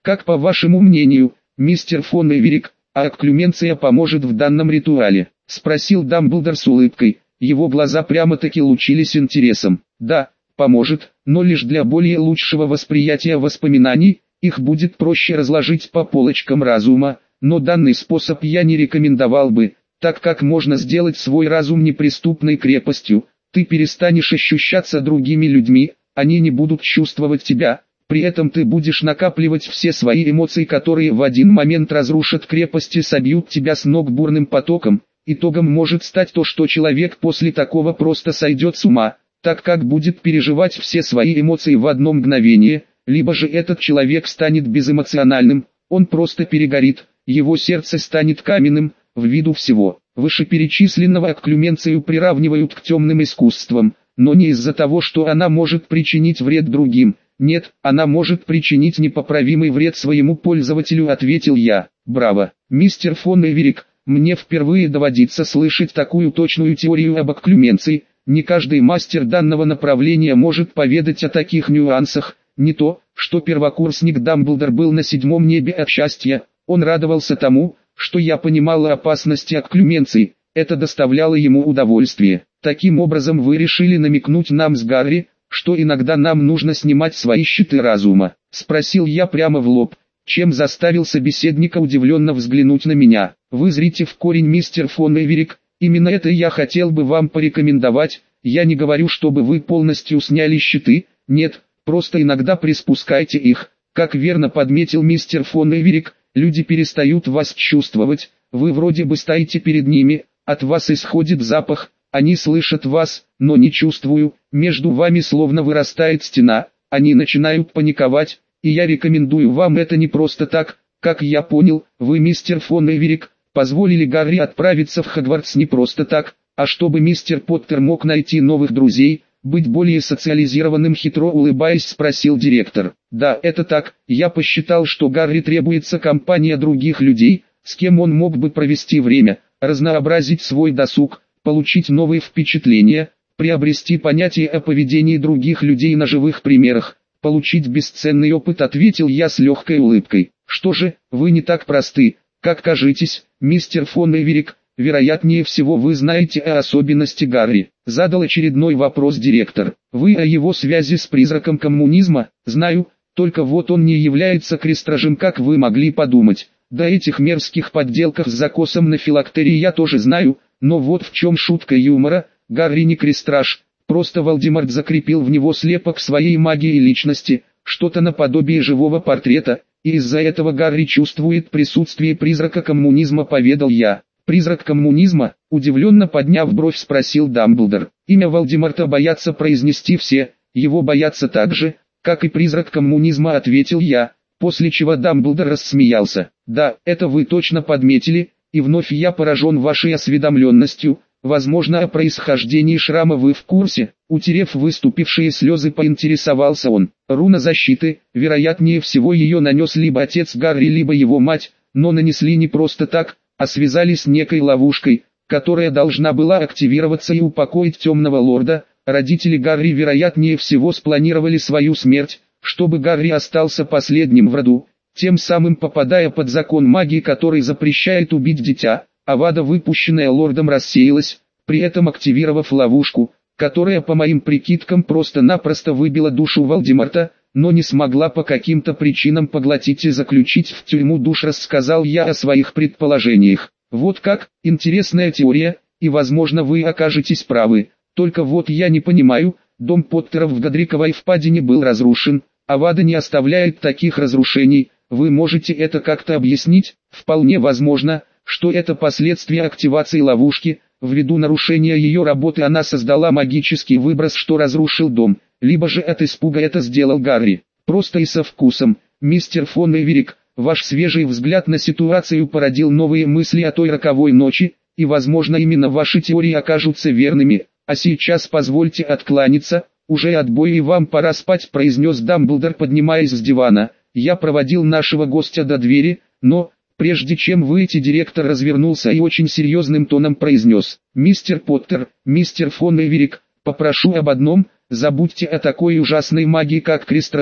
Как по вашему мнению, мистер фон Эверик, а окклюменция поможет в данном ритуале? Спросил Дамблдор с улыбкой. Его глаза прямо-таки лучились интересом. Да, поможет, но лишь для более лучшего восприятия воспоминаний, их будет проще разложить по полочкам разума, но данный способ я не рекомендовал бы, так как можно сделать свой разум неприступной крепостью, ты перестанешь ощущаться другими людьми, они не будут чувствовать тебя, при этом ты будешь накапливать все свои эмоции, которые в один момент разрушат крепость и собьют тебя с ног бурным потоком. Итогом может стать то, что человек после такого просто сойдет с ума, так как будет переживать все свои эмоции в одно мгновение, либо же этот человек станет безэмоциональным, он просто перегорит, его сердце станет каменным, ввиду всего. Вышеперечисленного окклюменцию приравнивают к темным искусствам, но не из-за того, что она может причинить вред другим. Нет, она может причинить непоправимый вред своему пользователю, ответил я. Браво, мистер фон Эверик, мне впервые доводится слышать такую точную теорию об окклюменции. Не каждый мастер данного направления может поведать о таких нюансах. Не то, что первокурсник Дамблдор был на 7-м небе от счастья, он радовался тому, что я понимала опасности окклюменции, это доставляло ему удовольствие. Таким образом вы решили намекнуть нам с Гарри, что иногда нам нужно снимать свои щиты разума? Спросил я прямо в лоб, чем заставил собеседника удивленно взглянуть на меня. Вы зрите в корень, мистер фон Эверик, именно это я хотел бы вам порекомендовать. Я не говорю, чтобы вы полностью сняли щиты, нет, просто иногда приспускайте их. Как верно подметил мистер фон Эверик, люди перестают вас чувствовать, вы вроде бы стоите перед ними, от вас исходит запах, они слышат вас, но не чувствую, между вами словно вырастает стена, они начинают паниковать, и я рекомендую вам это не просто так, как я понял, вы, мистер фон Эверик, позволили Гарри отправиться в Хогвартс не просто так, а чтобы мистер Поттер мог найти новых друзей, быть более социализированным, хитро улыбаясь, спросил директор. Да, это так, я посчитал, что Гарри требуется компания других людей, с кем он мог бы провести время, разнообразить свой досуг, получить новые впечатления, приобрести понятие о поведении других людей на живых примерах, получить бесценный опыт, ответил я с легкой улыбкой. Что же, вы не так просты, как кажетесь, мистер фон Эверик. Вероятнее всего вы знаете о особенности Гарри. Задал очередной вопрос директор. Вы о его связи с призраком коммунизма? Знаю, только вот он не является крестражем, как вы могли подумать. Да этих мерзких подделках с закосом на филактерии я тоже знаю, но вот в чем шутка юмора. Гарри не крестраж, просто Волдеморт закрепил в него слепок своей магии личности, что-то наподобие живого портрета, и из-за этого Гарри чувствует присутствие призрака коммунизма, поведал я. «Призрак коммунизма?» – удивленно подняв бровь, спросил Дамблдор. Имя Волдеморта боятся произнести все, его боятся так же, как и призрак коммунизма, ответил я, после чего Дамблдор рассмеялся. «Да, это вы точно подметили, и вновь я поражен вашей осведомленностью, возможно, о происхождении шрама вы в курсе?» Утерев выступившие слезы, поинтересовался он. «Руна защиты, вероятнее всего ее нанес либо отец Гарри, либо его мать, но нанесли не просто так, а связались некой ловушкой, которая должна была активироваться и упокоить темного лорда. Родители Гарри вероятнее всего спланировали свою смерть, чтобы Гарри остался последним в роду, тем самым попадая под закон магии, который запрещает убить дитя. Авада, выпущенная лордом, рассеялась, при этом активировав ловушку, которая по моим прикидкам просто-напросто выбила душу Волдеморта, но не смогла по каким-то причинам поглотить и заключить в тюрьму душ. Рассказал я о своих предположениях. Вот как, интересная теория, и возможно вы окажетесь правы, только вот я не понимаю, дом Поттеров в Годриковой впадине был разрушен, Авада не оставляет таких разрушений, вы можете это как-то объяснить? Вполне возможно, что это последствия активации ловушки, ввиду нарушения ее работы она создала магический выброс, что разрушил дом. Либо же от испуга это сделал Гарри. Просто и со вкусом. Мистер фон Эверик, ваш свежий взгляд на ситуацию породил новые мысли о той роковой ночи, и возможно именно ваши теории окажутся верными. А сейчас позвольте откланяться, уже отбой и вам пора спать, произнес Дамблдор, поднимаясь с дивана. Я проводил нашего гостя до двери, но, прежде чем выйти, директор развернулся и очень серьезным тоном произнес. Мистер Поттер, мистер фон Эверик, попрошу об одном. Забудьте о такой ужасной магии, как крестражи.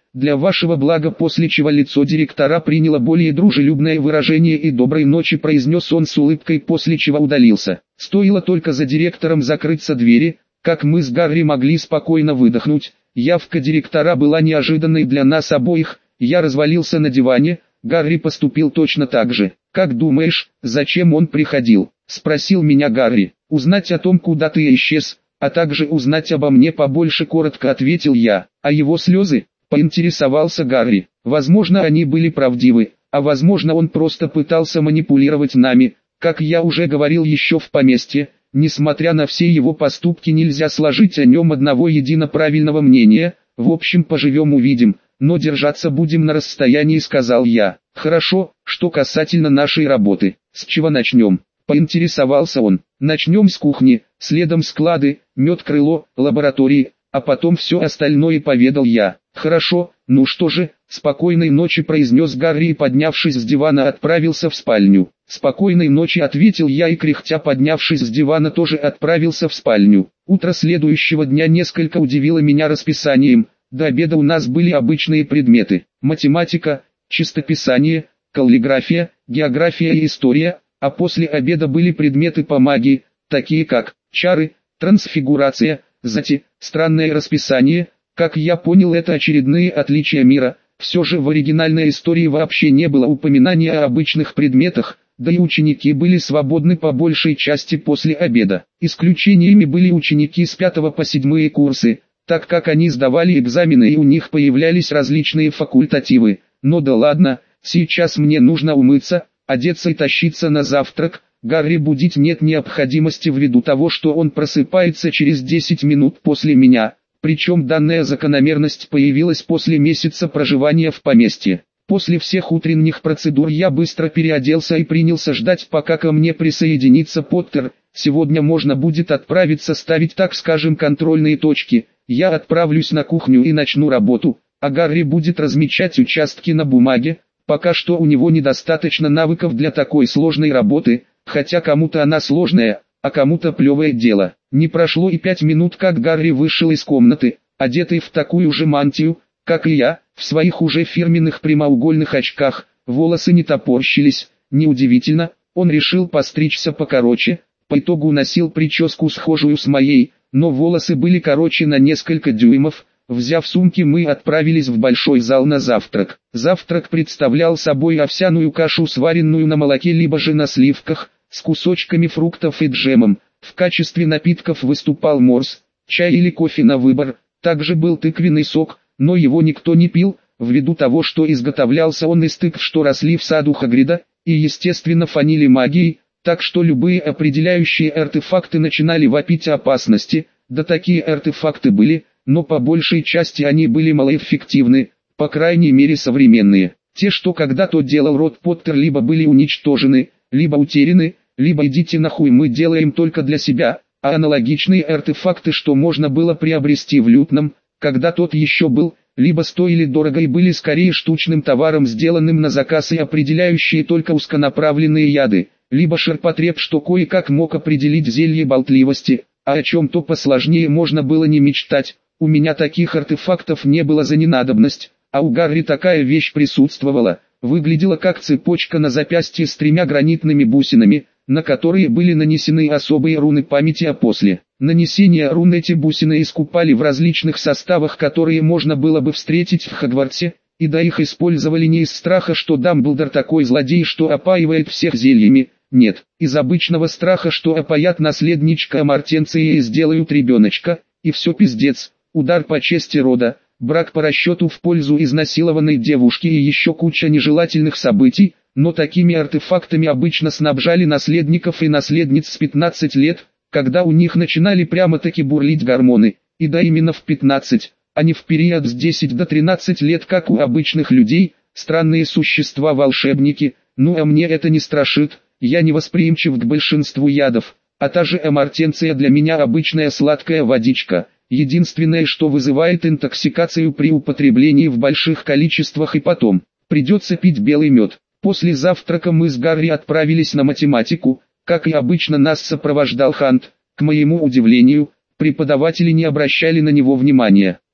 для вашего блага», после чего лицо директора приняло более дружелюбное выражение и «доброй ночи» произнес он с улыбкой, после чего удалился. Стоило только за директором закрыться двери, как мы с Гарри могли спокойно выдохнуть. Явка директора была неожиданной для нас обоих, я развалился на диване, Гарри поступил точно так же. «Как думаешь, зачем он приходил?» – спросил меня Гарри. «Узнать о том, куда ты исчез, а также узнать обо мне побольше», – коротко ответил я. «А его слезы?» – поинтересовался Гарри. «Возможно, они были правдивы, а возможно, он просто пытался манипулировать нами. Как я уже говорил еще в поместье, несмотря на все его поступки, нельзя сложить о нем одного едино правильного мнения. В общем, поживем увидим, но держаться будем на расстоянии», – сказал я. «Хорошо, что касательно нашей работы, с чего начнем?» – поинтересовался он. «Начнем с кухни, следом склады, медкрыло, лаборатории, а потом все остальное», – поведал я. «Хорошо, ну что же, спокойной ночи», – произнес Гарри и, поднявшись с дивана, отправился в спальню. «Спокойной ночи», – ответил я и, кряхтя поднявшись с дивана, тоже отправился в спальню. Утро следующего дня несколько удивило меня расписанием. До обеда у нас были обычные предметы: математика, чистописание, каллиграфия, география и история, а после обеда были предметы по магии, такие как чары, трансфигурация, зати, странное расписание. Как я понял, это очередные отличия мира. Все же в оригинальной истории вообще не было упоминания о обычных предметах, да и ученики были свободны по большей части после обеда. Исключениями были ученики с 5 по 7 курсы, так как они сдавали экзамены и у них появлялись различные факультативы. Но да ладно, сейчас мне нужно умыться, одеться и тащиться на завтрак. Гарри будить нет необходимости ввиду того, что он просыпается через 10 минут после меня. Причем данная закономерность появилась после месяца проживания в поместье. После всех утренних процедур я быстро переоделся и принялся ждать, пока ко мне присоединится Поттер. Сегодня можно будет отправиться ставить, так скажем, контрольные точки. Я отправлюсь на кухню и начну работу, а Гарри будет размечать участки на бумаге. Пока что у него недостаточно навыков для такой сложной работы, хотя кому-то она сложная, а кому-то плевое дело. Не прошло и 5 минут, как Гарри вышел из комнаты, одетый в такую же мантию, как и я, в своих уже фирменных прямоугольных очках. Волосы не топорщились, неудивительно, он решил постричься покороче. По итогу носил прическу схожую с моей, но волосы были короче на несколько дюймов. Взяв сумки, мы отправились в большой зал на завтрак. Завтрак представлял собой овсяную кашу, сваренную на молоке либо же на сливках, с кусочками фруктов и джемом. В качестве напитков выступал морс, чай или кофе на выбор. Также был тыквенный сок, но его никто не пил, ввиду того, что изготовлялся он из тыкв, что росли в саду Хагрида, и естественно фанили магией, так что любые определяющие артефакты начинали вопить о опасности. Да такие артефакты были, но по большей части они были малоэффективны, по крайней мере современные. Те, что когда-то делал род Поттер, либо были уничтожены, либо утеряны, либо идите нахуй, мы делаем только для себя, а аналогичные артефакты, что можно было приобрести в лютном, когда тот еще был, либо стоили дорого и были скорее штучным товаром, сделанным на заказ и определяющие только узконаправленные яды, либо ширпотреб, что кое-как мог определить зелье болтливости, а о чем-то посложнее можно было не мечтать. У меня таких артефактов не было за ненадобность, а у Гарри такая вещь присутствовала. Выглядела как цепочка на запястье с 3 гранитными бусинами, на которые были нанесены особые руны памяти, а после нанесения рун эти бусины искупали в различных составах, которые можно было бы встретить в Хогвартсе, и да их использовали не из страха, что Дамблдор такой злодей, что опаивает всех зельями. Нет, из обычного страха, что опоят наследничка Амартенции и сделают ребеночка, и все пиздец, удар по чести рода, брак по расчету в пользу изнасилованной девушки и еще куча нежелательных событий. Но такими артефактами обычно снабжали наследников и наследниц с 15 лет, когда у них начинали прямо-таки бурлить гормоны, и да именно в 15, а не в период с 10 до 13 лет, как у обычных людей. Странные существа-волшебники, ну а мне это не страшит. Я не восприимчив к большинству ядов, а та же амартенция для меня обычная сладкая водичка. Единственное, что вызывает интоксикацию при употреблении в больших количествах, и потом придется пить белый мед. После завтрака мы с Гарри отправились на математику. Как и обычно, нас сопровождал Хант. К моему удивлению, преподаватели не обращали на него внимания.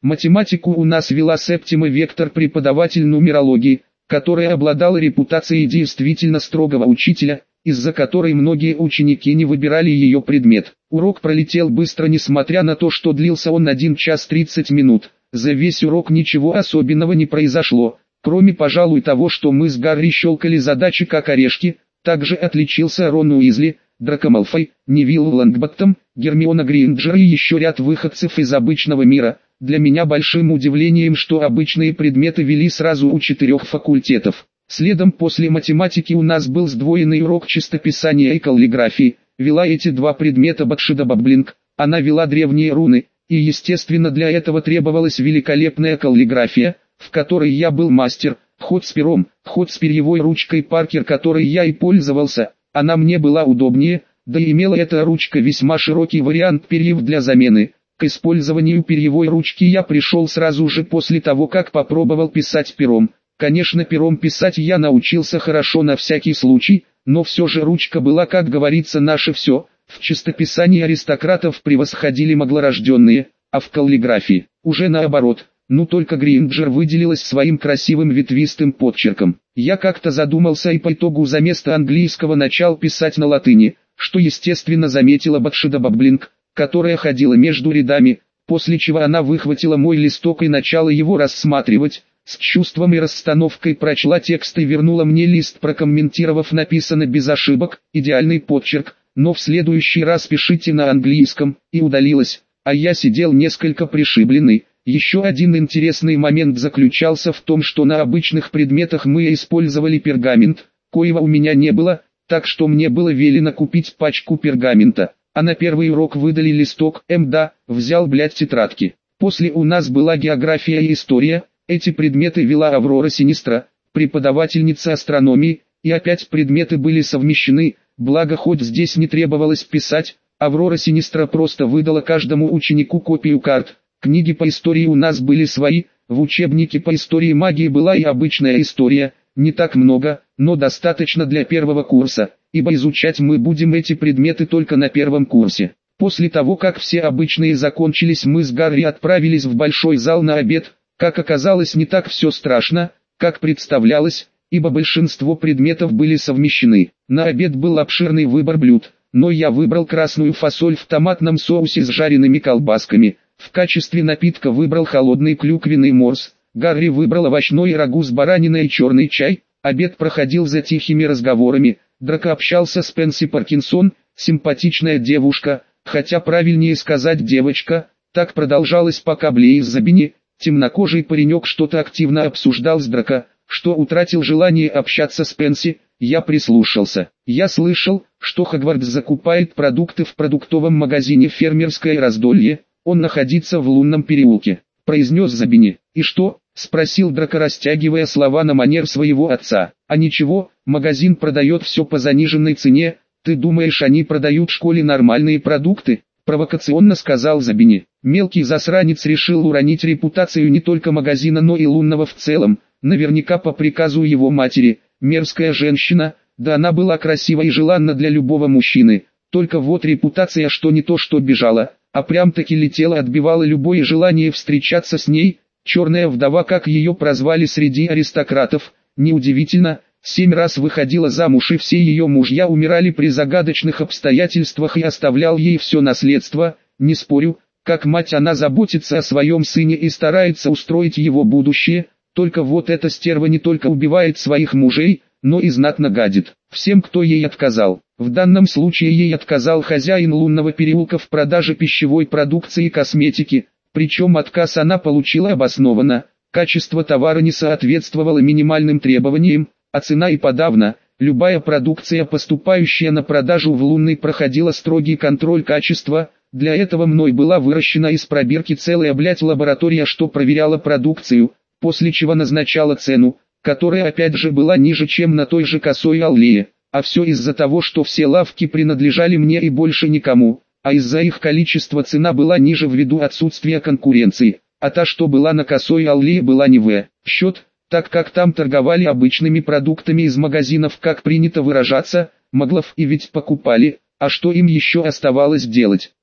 Математику у нас вела Септима Вектор, преподаватель нумерологии, которая обладала репутацией действительно строгого учителя, из-за которой многие ученики не выбирали ее предмет. Урок пролетел быстро, несмотря на то, что длился он 1 час 30 минут. За весь урок ничего особенного не произошло, кроме, пожалуй, того, что мы с Гарри щелкали задачи как орешки. Также отличился Рон Уизли, Драко Малфой, Невилл Лонгботтом, Гермиона Грейнджер и еще ряд выходцев из обычного мира. Для меня большим удивлением, что обычные предметы вели сразу у 4 факультетов. Следом после математики у нас был сдвоенный урок чистописания и каллиграфии. Вела эти два предмета Бакшида Баблинг. Она вела древние руны, и естественно для этого требовалась великолепная каллиграфия, в которой я был мастер. Ход с пером, ход с перьевой ручкой Паркер, которой я и пользовался. Она мне была удобнее, да и имела эта ручка весьма широкий вариант перьев для замены. К использованию перьевой ручки я пришел сразу же после того, как попробовал писать пером. Конечно, пером писать я научился хорошо на всякий случай, но все же ручка была, как говорится, наше все. В чистописании аристократов превосходили маглорожденные, а в каллиграфии уже наоборот. Ну только Грейнджер выделилась своим красивым ветвистым подчерком. Я как-то задумался и по итогу за место английского начал писать на латыни, что естественно заметила Бакшида Баблинг, которая ходила между рядами, после чего она выхватила мой листок и начала его рассматривать, с чувством и расстановкой прочла текст и вернула мне лист, прокомментировав: написано без ошибок, идеальный подчерк, но в следующий раз пишите на английском, и удалилась, а я сидел несколько пришибленный. Еще один интересный момент заключался в том, что на обычных предметах мы использовали пергамент, коего у меня не было, так что мне было велено купить пачку пергамента, а на первый урок выдали листок. Взял тетрадки. После у нас была география и история, эти предметы вела Аврора Синистра, преподавательница астрономии, и опять предметы были совмещены, благо хоть здесь не требовалось писать, Аврора Синистра просто выдала каждому ученику копию карт. Книги по истории у нас были свои, в учебнике по истории магии была и обычная история, не так много, но достаточно для первого курса, ибо изучать мы будем эти предметы только на первом курсе. После того, как все обычные закончились, мы с Гарри отправились в большой зал на обед. Как оказалось, не так все страшно, как представлялось, ибо большинство предметов были совмещены. На обед был обширный выбор блюд, но я выбрал красную фасоль в томатном соусе с жареными колбасками. В качестве напитка выбрал холодный клюквенный морс, Гарри выбрал овощной рагу с бараниной и черный чай. Обед проходил за тихими разговорами. Драко общался с Пенси Паркинсон, симпатичная девушка, хотя правильнее сказать девочка. Так продолжалось, пока Блейз Забини, темнокожий паренек, что-то активно обсуждал с Драко, что утратил желание общаться с Пенси. Я прислушался. Я слышал, что Хогвартс закупает продукты в продуктовом магазине «Фермерское раздолье». Он находится в лунном переулке, произнес Забини. И что? Спросил Драко, растягивая слова на манер своего отца. А ничего, магазин продает все по заниженной цене. Ты думаешь, они продают в школе нормальные продукты? Провокационно сказал Забини. Мелкий засранец решил уронить репутацию не только магазина, но и лунного в целом. Наверняка по приказу его матери. Мерзкая женщина, да она была красива и желанна для любого мужчины. Только вот репутация, что не то что бежала, а прям-таки летела, отбивала любое желание встречаться с ней. Черная вдова, как ее прозвали среди аристократов, неудивительно, 7 раз выходила замуж, и все ее мужья умирали при загадочных обстоятельствах, и оставлял ей все наследство. Не спорю, как мать она заботится о своем сыне и старается устроить его будущее, только вот эта стерва не только убивает своих мужей, но и знатно гадит всем, кто ей отказал. В данном случае ей отказал хозяин лунного переулка в продаже пищевой продукции и косметики, причем отказ она получила обоснованно. Качество товара не соответствовало минимальным требованиям, а цена и подавно. Любая продукция, поступающая на продажу в лунный, проходила строгий контроль качества. Для этого мной была выращена из пробирки целая лаборатория, что проверяла продукцию, после чего назначала цену, которая опять же была ниже, чем на той же косой аллее. А все из-за того, что все лавки принадлежали мне и больше никому, а из-за их количества цена была ниже ввиду отсутствия конкуренции, а та, что была на косой аллее, была не в счет, так как там торговали обычными продуктами из магазинов, как принято выражаться, маглов, и ведь покупали, а что им еще оставалось делать?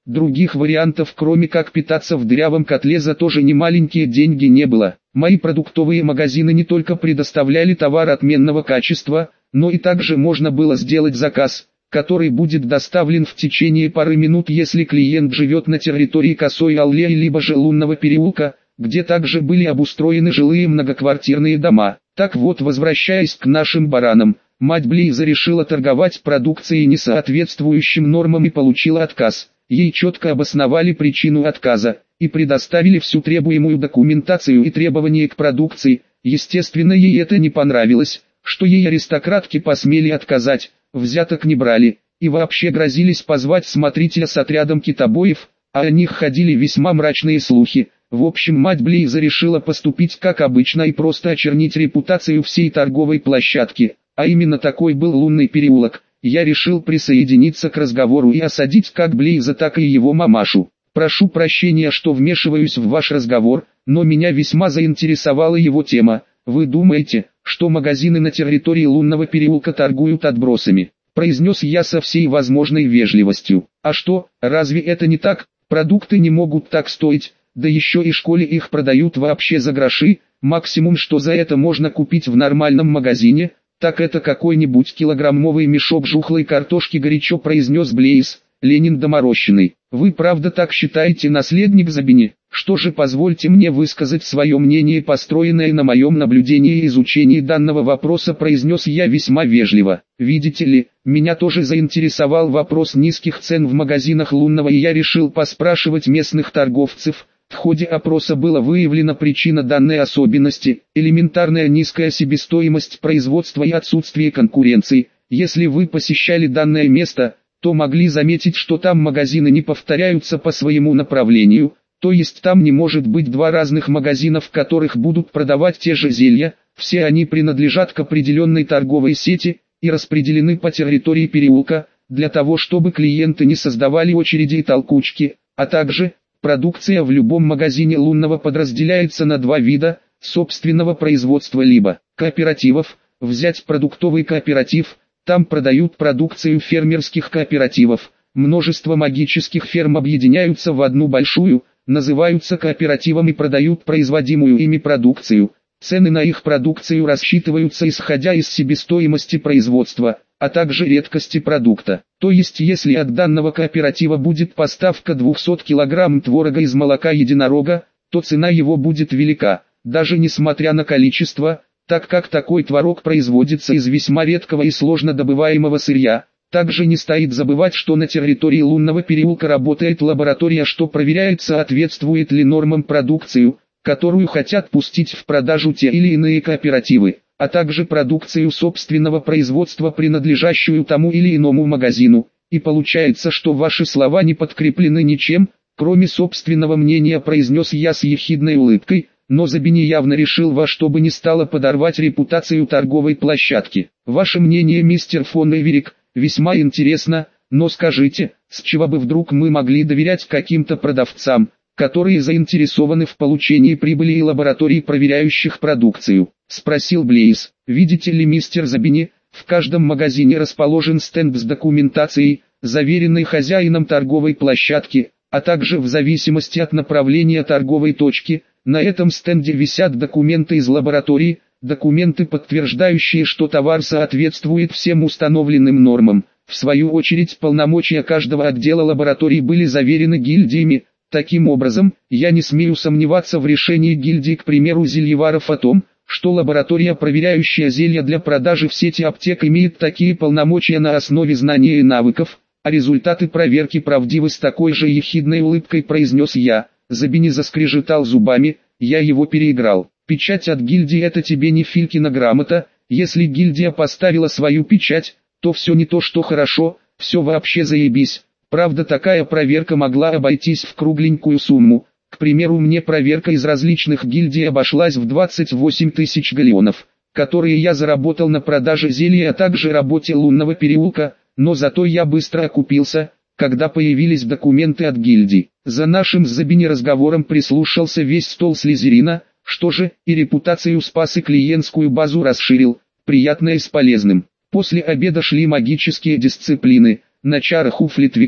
Других вариантов, кроме как питаться в дырявом котле за тоже немаленькие деньги, не было. Мои продуктовые магазины не только предоставляли товар отменного качества, но и также можно было сделать заказ, который будет доставлен в течение пары минут, если клиент живет на территории Косой аллеи либо же Лунного переулка, где также были обустроены жилые многоквартирные дома. Так вот, возвращаясь к нашим баранам, мать Блейза решила торговать продукцией, не соответствующим нормам, и получила отказ. Ей четко обосновали причину отказа и предоставили всю требуемую документацию и требования к продукции. Естественно, ей это не понравилось, что ей аристократки посмели отказать, взяток не брали, и вообще грозились позвать смотрителя с отрядом китобоев, а о них ходили весьма мрачные слухи. В общем, мать Блейза решила поступить как обычно и просто очернить репутацию всей торговой площадки, а именно такой был Лунный переулок. Я решил присоединиться к разговору и осадить как Блейза, так и его мамашу. Прошу прощения, что вмешиваюсь в ваш разговор, но меня весьма заинтересовала его тема. Вы думаете, что магазины на территории Лунного переулка торгуют отбросами? Произнес я со всей возможной вежливостью. А что, разве это не так? Продукты не могут так стоить, да еще и школе их продают вообще за гроши. Максимум, что за это можно купить в нормальном магазине, так это какой-нибудь килограммовый мешок жухлой картошки, горячо произнес Блейз, Ленин доморощенный. Вы правда так считаете, наследник Забини? Что же, позвольте мне высказать свое мнение, построенное на моем наблюдении и изучении данного вопроса, произнес я весьма вежливо. Видите ли, меня тоже заинтересовал вопрос низких цен в магазинах Лунного, и я решил поспрашивать местных торговцев. В ходе опроса была выявлена причина данной особенности – элементарная низкая себестоимость производства и отсутствие конкуренции. Если вы посещали данное место, то могли заметить, что там магазины не повторяются по своему направлению, то есть там не может быть два разных магазина, в которых будут продавать те же зелья. Все они принадлежат к определенной торговой сети и распределены по территории переулка, для того чтобы клиенты не создавали очереди и толкучки, а также продукция в любом магазине Лунного подразделяется на два вида: собственного производства либо кооперативов. Взять продуктовый кооператив, там продают продукцию фермерских кооперативов. Множество магических ферм объединяются в одну большую, называются кооперативом и продают производимую ими продукцию. Цены на их продукцию рассчитываются исходя из себестоимости производства, а также редкости продукта. То есть, если от данного кооператива будет поставка 200 кг творога из молока единорога, то цена его будет велика, даже несмотря на количество, так как такой творог производится из весьма редкого и сложно добываемого сырья. Также не стоит забывать, что на территории Лунного переулка работает лаборатория, что проверяет, соответствует ли нормам продукцию, которую хотят пустить в продажу те или иные кооперативы, а также продукцию собственного производства, принадлежащую тому или иному магазину. И получается, что ваши слова не подкреплены ничем, кроме собственного мнения, произнес я с ехидной улыбкой, но Забини явно решил во что бы ни стало подорвать репутацию торговой площадки. Ваше мнение, мистер фон Эверик, весьма интересно, но скажите, с чего бы вдруг мы могли доверять каким-то продавцам, которые заинтересованы в получении прибыли, и лабораторий, проверяющих продукцию? Спросил Блейз. Видите ли, мистер Забини, в каждом магазине расположен стенд с документацией, заверенной хозяином торговой площадки, а также в зависимости от направления торговой точки, на этом стенде висят документы из лаборатории, документы, подтверждающие, что товар соответствует всем установленным нормам. В свою очередь, полномочия каждого отдела лаборатории были заверены гильдиями. Таким образом, я не смею сомневаться в решении гильдии, к примеру, зельеваров, о том, что лаборатория, проверяющая зелья для продажи в сети аптек, имеет такие полномочия на основе знаний и навыков, а результаты проверки правдивы. С такой же ехидной улыбкой произнес я. Забини заскрежетал зубами, я его переиграл. Печать от гильдии — это тебе не Филькина грамота. Если гильдия поставила свою печать, то все не то, что хорошо, все вообще заебись. Правда, такая проверка могла обойтись в кругленькую сумму. К примеру, мне проверка из различных гильдий обошлась в 28 тысяч галеонов, которые я заработал на продаже зелья, а также работе Лунного переулка, но зато я быстро окупился, когда появились документы от гильдий. За нашим с Забини разговором прислушался весь стол Слизерина. Что же, и репутацию спас, и клиентскую базу расширил, приятное с полезным. После обеда шли магические дисциплины. На чарах у Флитвика,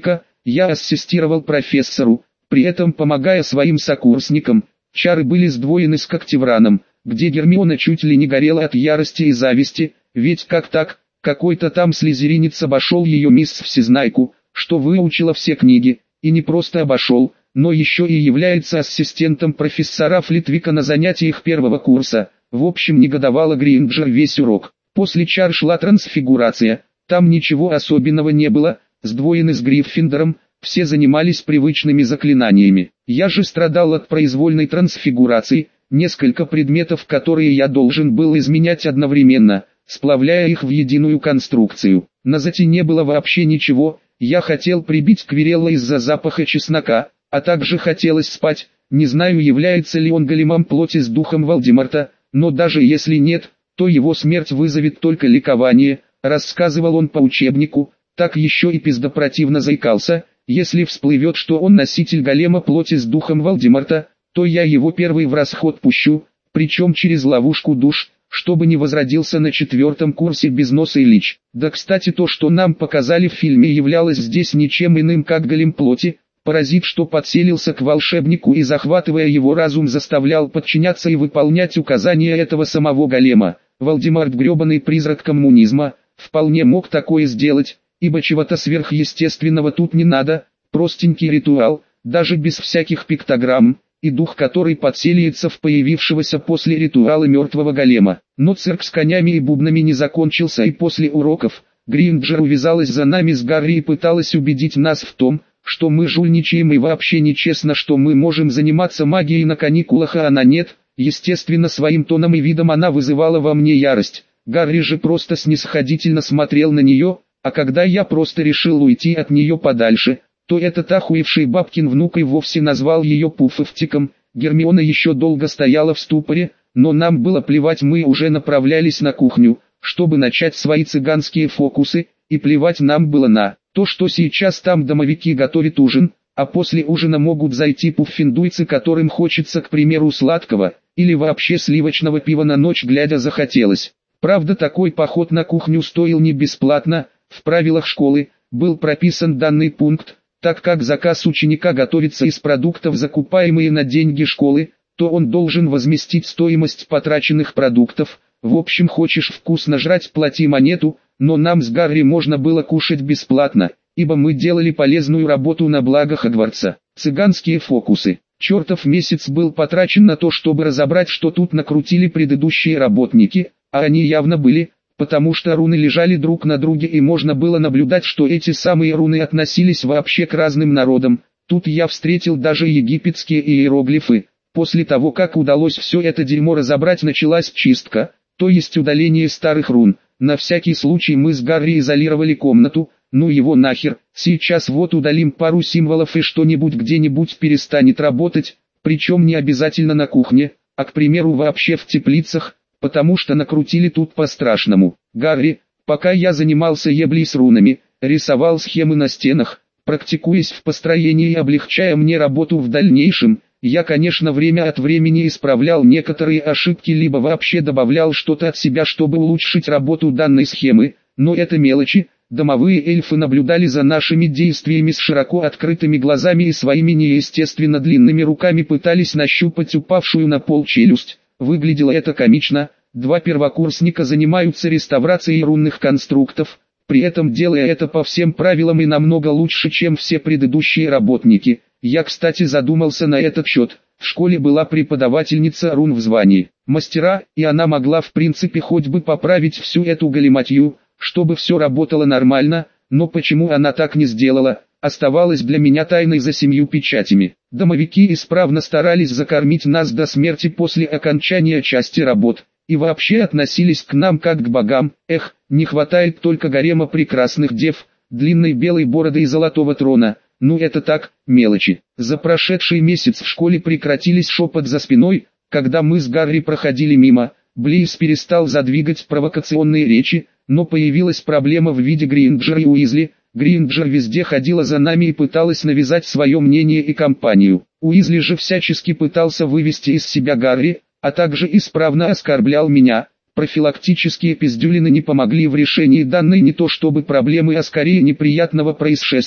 я ассистировал профессору, при этом помогая своим сокурсникам. Чары были сдвоены с Когтевраном, где Гермиона чуть ли не горела от ярости и зависти, ведь как так, какой-то там слизеринец обошел ее мисс Всезнайку, что выучила все книги, и не просто обошел, но еще и является ассистентом профессора Флитвика на занятиях первого курса. В общем, негодовала Грейнджер весь урок. После чар шла трансфигурация, там ничего особенного не было, сдвоены с Гриффиндором, все занимались привычными заклинаниями. Я же страдал от произвольной трансфигурации, несколько предметов, которые я должен был изменять одновременно, сплавляя их в единую конструкцию. На зате не было вообще ничего, я хотел прибить Квирелла из-за запаха чеснока, а также хотелось спать, не знаю, является ли он големом плоти с духом Волдеморта, но даже если нет, то его смерть вызовет только ликование, рассказывал он по учебнику, так еще и пиздопротивно заикался. Если всплывет, что он носитель голема плоти с духом Волдеморта, то я его первый в расход пущу, причем через ловушку душ, чтобы не возродился на 4-м курсе безносый лич. Да кстати, то, что нам показали в фильме, являлось здесь ничем иным как голем плоти, паразит, что подселился к волшебнику и, захватывая его разум, заставлял подчиняться и выполнять указания этого самого голема. Волдеморт, гребаный призрак коммунизма, вполне мог такое сделать, ибо чего-то сверхъестественного тут не надо, простенький ритуал, даже без всяких пиктограмм, и дух, который подселится в появившегося после ритуала мертвого голема. Но цирк с конями и бубнами не закончился, и после уроков Грейнджер увязалась за нами с Гарри и пыталась убедить нас в том, что мы жульничаем и вообще нечестно, что мы можем заниматься магией на каникулах, а она нет. Естественно, своим тоном и видом она вызывала во мне ярость. Гарри же просто снисходительно смотрел на нее, а когда я просто решил уйти от нее подальше, то этот охуевший бабкин внук и вовсе назвал ее пуфовтиком. Гермиона еще долго стояла в ступоре, но нам было плевать, мы уже направлялись на кухню, чтобы начать свои цыганские фокусы, и плевать нам было на то, что сейчас там домовики готовят ужин, а после ужина могут зайти пуффиндуйцы, которым хочется, к примеру, сладкого, или вообще сливочного пива на ночь глядя захотелось. Правда, такой поход на кухню стоил не бесплатно. В правилах школы был прописан данный пункт, так как заказ ученика готовится из продуктов, закупаемые на деньги школы, то он должен возместить стоимость потраченных продуктов. В общем, хочешь вкусно жрать, плати монету, но нам с Гарри можно было кушать бесплатно, ибо мы делали полезную работу на благо Хогвартса. Цыганские фокусы. Чертов месяц был потрачен на то, чтобы разобрать, что тут накрутили предыдущие работники, а они явно были, потому что руны лежали друг на друге и можно было наблюдать, что эти самые руны относились вообще к разным народам. Тут я встретил даже египетские иероглифы. После того, как удалось все это дерьмо разобрать, началась чистка, то есть удаление старых рун. На всякий случай мы с Гарри изолировали комнату, ну его нахер, сейчас вот удалим пару символов и что-нибудь где-нибудь перестанет работать, причем не обязательно на кухне, а к примеру вообще в теплицах, потому что накрутили тут по-страшному. Гарри, пока я занимался еблей с рунами, рисовал схемы на стенах, практикуясь в построении и облегчая мне работу в дальнейшем. Я, конечно, время от времени исправлял некоторые ошибки, либо вообще добавлял что-то от себя, чтобы улучшить работу данной схемы, но это мелочи. Домовые эльфы наблюдали за нашими действиями с широко открытыми глазами и своими неестественно длинными руками пытались нащупать упавшую на пол челюсть. Выглядело это комично. Два первокурсника занимаются реставрацией рунных конструктов, при этом делая это по всем правилам и намного лучше, чем все предыдущие работники. Я, кстати, задумался на этот счет. В школе была преподавательница рун в звании мастера, и она могла в принципе хоть бы поправить всю эту галиматью, чтобы все работало нормально, но почему она так не сделала, оставалось для меня тайной за 7 печатями. Домовики исправно старались закормить нас до смерти после окончания части работ, и вообще относились к нам как к богам. Эх, не хватает только гарема прекрасных дев, длинной белой бороды и золотого трона. Ну это так, мелочи. За прошедший месяц в школе прекратились шепот за спиной, когда мы с Гарри проходили мимо. Блейз перестал задвигать провокационные речи, но появилась проблема в виде Грейнджера и Уизли. Грейнджер везде ходила за нами и пыталась навязать свое мнение и компанию. Уизли же всячески пытался вывести из себя Гарри, а также исправно оскорблял меня. Профилактические пиздюлины не помогли в решении данной не то чтобы проблемы, а скорее неприятного происшествия.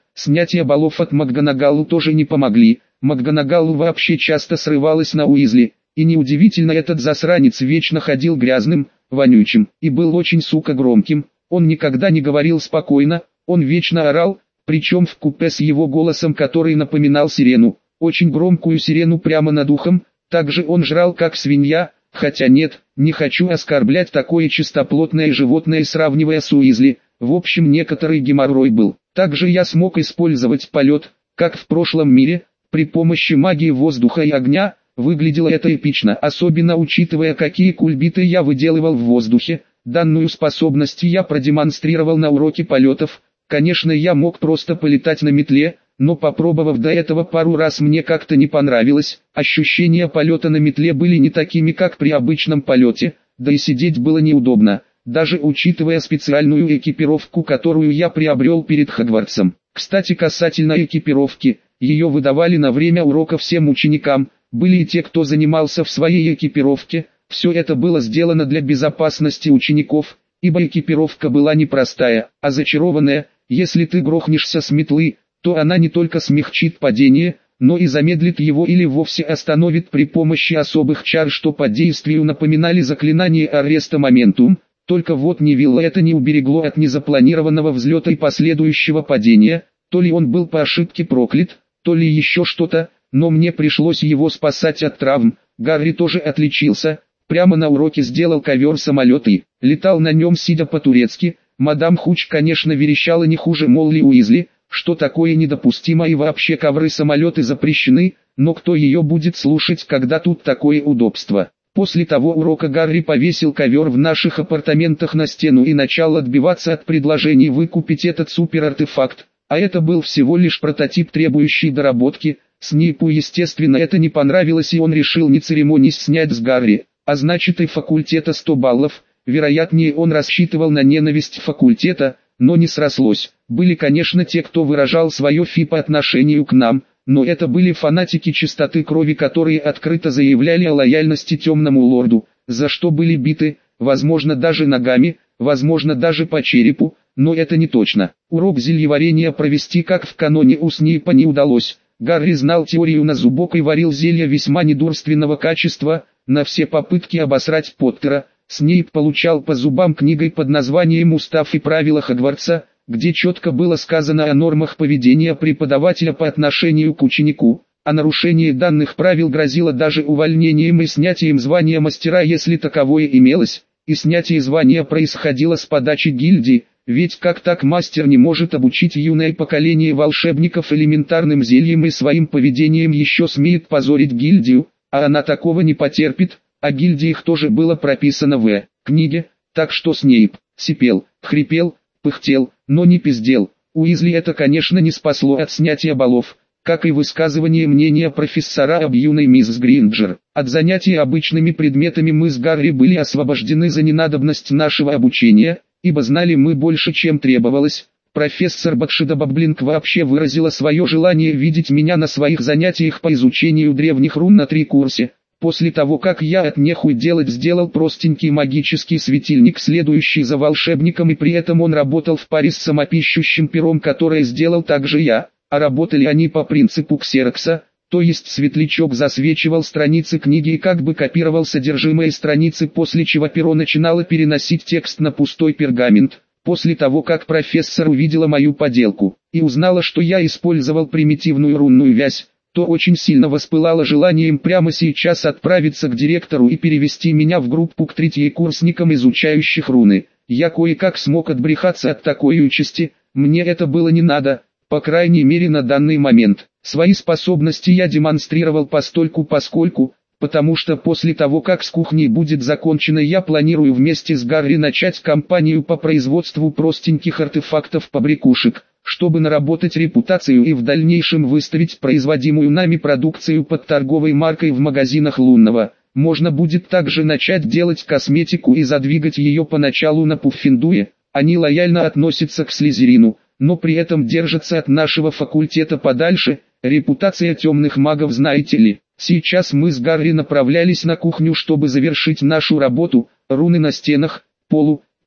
снятие баллов от МакГонагалл тоже не помогли. МакГонагалл вообще часто срывалась на Уизли, и неудивительно, этот засранец вечно ходил грязным, вонючим, и был очень сука громким. Он никогда не говорил спокойно, он вечно орал, причем вкупе с его голосом, который напоминал сирену, очень громкую сирену прямо над ухом. Также он жрал как свинья, хотя нет, не хочу оскорблять такое чистоплотное животное, сравнивая с Уизли. В общем, некоторый геморрой был. Также я смог использовать полет, как в прошлом мире, при помощи магии воздуха и огня. Выглядело это эпично, особенно учитывая, какие кульбиты я выделывал в воздухе. Данную способность я продемонстрировал на уроке полетов. Конечно, я мог просто полетать на метле, но попробовав до этого пару раз, мне как-то не понравилось. Ощущения полета на метле были не такими, как при обычном полете, да и сидеть было неудобно, даже учитывая специальную экипировку, которую я приобрел перед Хогвартсом. Кстати, касательно экипировки, ее выдавали на время урока всем ученикам, были и те, кто занимался в своей экипировке. Все это было сделано для безопасности учеников, ибо экипировка была не простая, а зачарованная. Если ты грохнешься с метлы, то она не только смягчит падение, но и замедлит его или вовсе остановит при помощи особых чар, что по действию напоминали заклинание ареста моментум. Только вот Невилла это не уберегло от незапланированного взлета и последующего падения. То ли он был по ошибке проклят, то ли еще что-то, но мне пришлось его спасать от травм. Гарри тоже отличился, прямо на уроке сделал ковер-самолет и летал на нем, сидя по-турецки. Мадам Хуч, конечно, верещала не хуже Молли Уизли, что такое недопустимо и вообще ковры-самолеты запрещены, но кто ее будет слушать, когда тут такое удобство. После того урока Гарри повесил ковер в наших апартаментах на стену и начал отбиваться от предложений выкупить этот супер-артефакт, а это был всего лишь прототип, требующий доработки. Снейпу, естественно, это не понравилось, и он решил не церемонясь снять с Гарри, а значит и факультета 100 баллов. Вероятнее, он рассчитывал на ненависть факультета, но не срослось. Были, конечно, те, кто выражал свое фи по отношению к нам, но это были фанатики чистоты крови, которые открыто заявляли о лояльности темному лорду, за что были биты, возможно даже ногами, возможно даже по черепу, но это не точно. Урок зельеварения провести как в каноне у Снейпа не удалось. Гарри знал теорию на зубок и варил зелья весьма недурственного качества. На все попытки обосрать Поттера, Снейп получал по зубам книгой под названием «Устав и правила Хогвартса», где четко было сказано о нормах поведения преподавателя по отношению к ученику, а нарушение данных правил грозило даже увольнением и снятием звания мастера, если таковое имелось, и снятие звания происходило с подачи гильдии, ведь как так мастер не может обучить юное поколение волшебников элементарным зельям и своим поведением еще смеет позорить гильдию, а она такого не потерпит. О гильдиях тоже было прописано в книге, так что Снейп сипел, хрипел, пыхтел, но не пиздел. Уизли это, конечно, не спасло от снятия баллов, как и высказывание мнения профессора об юной мисс Гринджер. От занятий обычными предметами мы с Гарри были освобождены за ненадобность нашего обучения, ибо знали мы больше, чем требовалось. Профессор Бакшидабаблинг вообще выразила свое желание видеть меня на своих занятиях по изучению древних рун на 3 курсе. После того, как я от нехуй делать сделал простенький магический светильник, следующий за волшебником, и при этом он работал в паре с самопищущим пером, которое сделал также я, а работали они по принципу ксерокса, то есть светлячок засвечивал страницы книги и как бы копировал содержимое страницы, после чего перо начинало переносить текст на пустой пергамент. После того, как профессор увидела мою поделку и узнала, что я использовал примитивную рунную вязь, то очень сильно воспылала желанием прямо сейчас отправиться к директору и перевести меня в группу к третьекурсникам, изучающих руны. Я кое-как смог отбрехаться от такой участи, мне это было не надо, по крайней мере на данный момент. Свои способности я демонстрировал постольку-поскольку, потому что после того, как с кухней будет закончено, я планирую вместе с Гарри начать кампанию по производству простеньких артефактов-побрякушек, чтобы наработать репутацию и в дальнейшем выставить производимую нами продукцию под торговой маркой в магазинах Лунного. Можно будет также начать делать косметику и задвигать ее поначалу на Пуффендуе. Они лояльно относятся к Слизерину, но при этом держатся от нашего факультета подальше. Репутация темных магов, знаете ли. Сейчас мы с Гарри направлялись на кухню, чтобы завершить нашу работу. Руны на стенах, полу,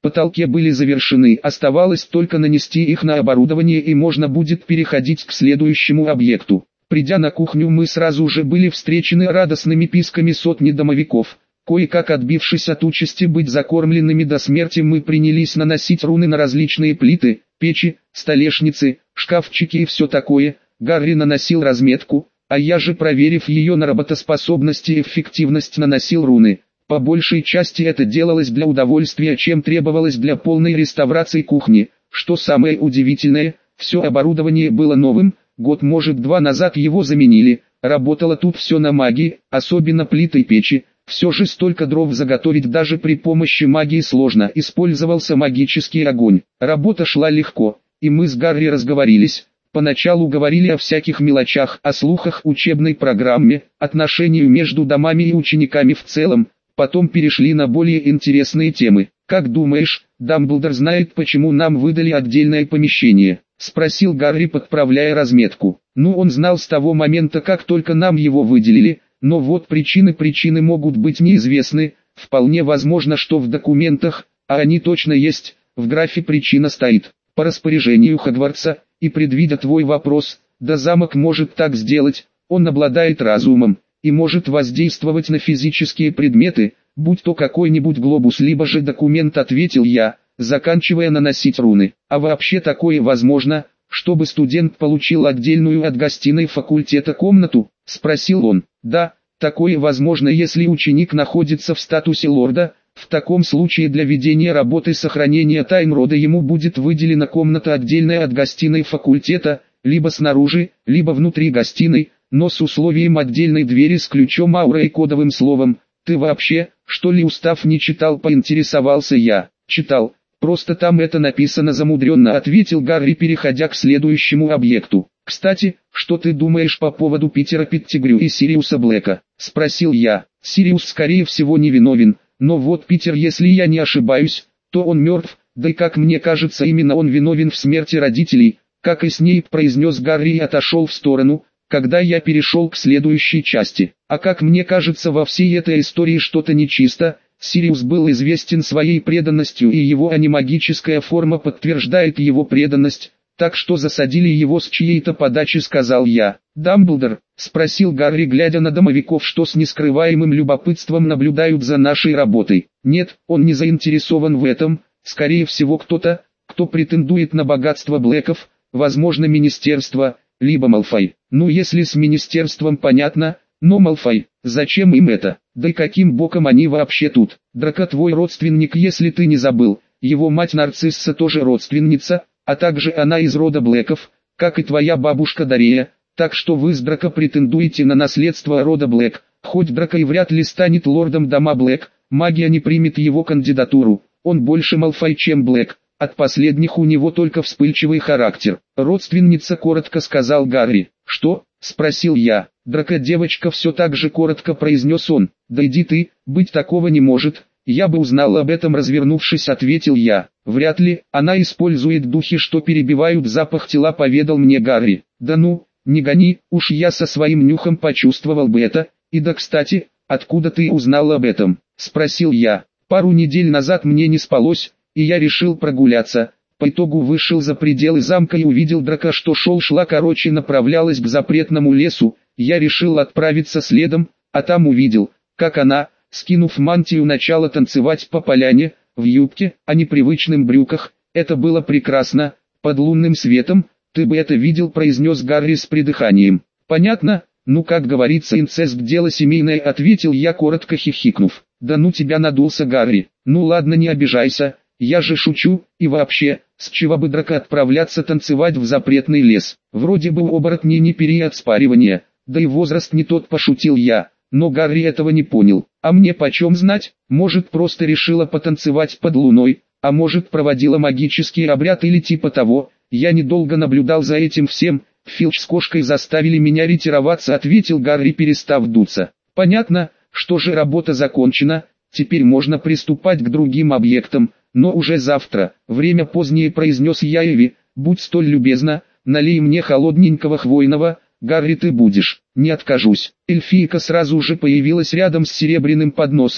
потолке были завершены, оставалось только нанести их на оборудование и можно будет переходить к следующему объекту. Придя на кухню, мы сразу же были встречены радостными писками сотни домовиков. Кое-как отбившись от участи быть закормленными до смерти, мы принялись наносить руны на различные плиты, печи, столешницы, шкафчики и все такое. Гарри наносил разметку, а я же, проверив ее на работоспособность и эффективность, наносил руны. По большей части это делалось для удовольствия, чем требовалось для полной реставрации кухни. Что самое удивительное, все оборудование было новым, год может два назад его заменили. Работало тут все на магии, особенно плиты и печи. Все же столько дров заготовить даже при помощи магии сложно, использовался магический огонь. Работа шла легко, и мы с Гарри разговорились. Поначалу говорили о всяких мелочах, о слухах, учебной программе, отношению между домами и учениками в целом. Потом перешли на более интересные темы. «Как думаешь, Дамблдор знает, почему нам выдали отдельное помещение?» — спросил Гарри, подправляя разметку. «Ну, он знал с того момента, как только нам его выделили, но вот причины могут быть неизвестны. Вполне возможно, что в документах, а они точно есть, в графе причина стоит по распоряжению Хогвартса, и предвидя твой вопрос, да замок может так сделать, он обладает разумом и может воздействовать на физические предметы, будь то какой-нибудь глобус либо же документ, ответил я, заканчивая наносить руны. А вообще такое возможно, чтобы студент получил отдельную от гостиной факультета комнату, спросил он. Да, такое возможно, если ученик находится в статусе лорда. В таком случае для ведения работы сохранения тайн рода ему будет выделена комната отдельная от гостиной факультета, либо снаружи, либо внутри гостиной, но с условием отдельной двери с ключом, аурой и кодовым словом. Ты вообще, что ли, устав не читал, поинтересовался я. Читал, просто там это написано замудренно, ответил Гарри, переходя к следующему объекту. Кстати, что ты думаешь по поводу Питера Петтигрю и Сириуса Блэка? Спросил я. Сириус скорее всего невиновен. Но вот Питер, если я не ошибаюсь, то он мертв, да и как мне кажется, именно он виновен в смерти родителей, как и Снейп, произнес Гарри и отошел в сторону, когда я перешел к следующей части. А как мне кажется, во всей этой истории что-то нечисто. Сириус был известен своей преданностью, и его анимагическая форма подтверждает его преданность, так что засадили его с чьей-то подачи, сказал я. Дамблдор, спросил Гарри, глядя на домовиков, что с нескрываемым любопытством наблюдают за нашей работой. Нет, он не заинтересован в этом, скорее всего кто-то, кто претендует на богатство Блэков, возможно министерство, либо Малфой. Ну если с министерством понятно, но Малфой, зачем им это? Да и каким боком они вообще тут? Драко твой родственник, если ты не забыл, его мать Нарцисса тоже родственница, а также она из рода Блэков, как и твоя бабушка Дарея, так что вы с Драко претендуете на наследство рода Блэк. Хоть Драко и вряд ли станет лордом дома Блэк, магия не примет его кандидатуру, он больше Малфой, чем Блэк, от последних у него только вспыльчивый характер. Родственница, коротко сказал Гарри. Что? Спросил я. Драко девочка, все так же коротко произнес он. Да иди ты, быть такого не может. Я бы узнал об этом, развернувшись, ответил я. Вряд ли, она использует духи, что перебивают запах тела, поведал мне Гарри. Да ну, не гони, уж я со своим нюхом почувствовал бы это. И да кстати, откуда ты узнал об этом? Спросил я. Пару недель назад мне не спалось, и я решил прогуляться. По итогу вышел за пределы замка и увидел Драко, что шла направлялась к запретному лесу. Я решил отправиться следом, а там увидел, как она, скинув мантию, начала танцевать по поляне, в юбке, а не привычных брюках. Это было прекрасно, под лунным светом. Ты бы это видел, произнес Гарри с придыханием. Понятно, ну как говорится, инцест дело семейное, ответил я, коротко хихикнув. Да ну тебя, надулся Гарри. Ну ладно, не обижайся, я же шучу, и вообще, с чего бы Драко отправляться танцевать в запретный лес? Вроде бы у оборотней не период спаривания, да и возраст не тот, пошутил я. Но Гарри этого не понял. А мне почем знать? Может, просто решила потанцевать под луной, а может, проводила магический обряд или типа того. Я недолго наблюдал за этим всем. Филч с кошкой заставили меня ретироваться, ответил Гарри, перестав дуться. Понятно, что же работа закончена, теперь можно приступать к другим объектам, но уже завтра. Время позднее, произнес я Эви. Будь столь любезна, налей мне холодненького хвойного. Гарри, ты будешь? Не откажусь. Эльфийка сразу же появилась рядом с серебряным подносом.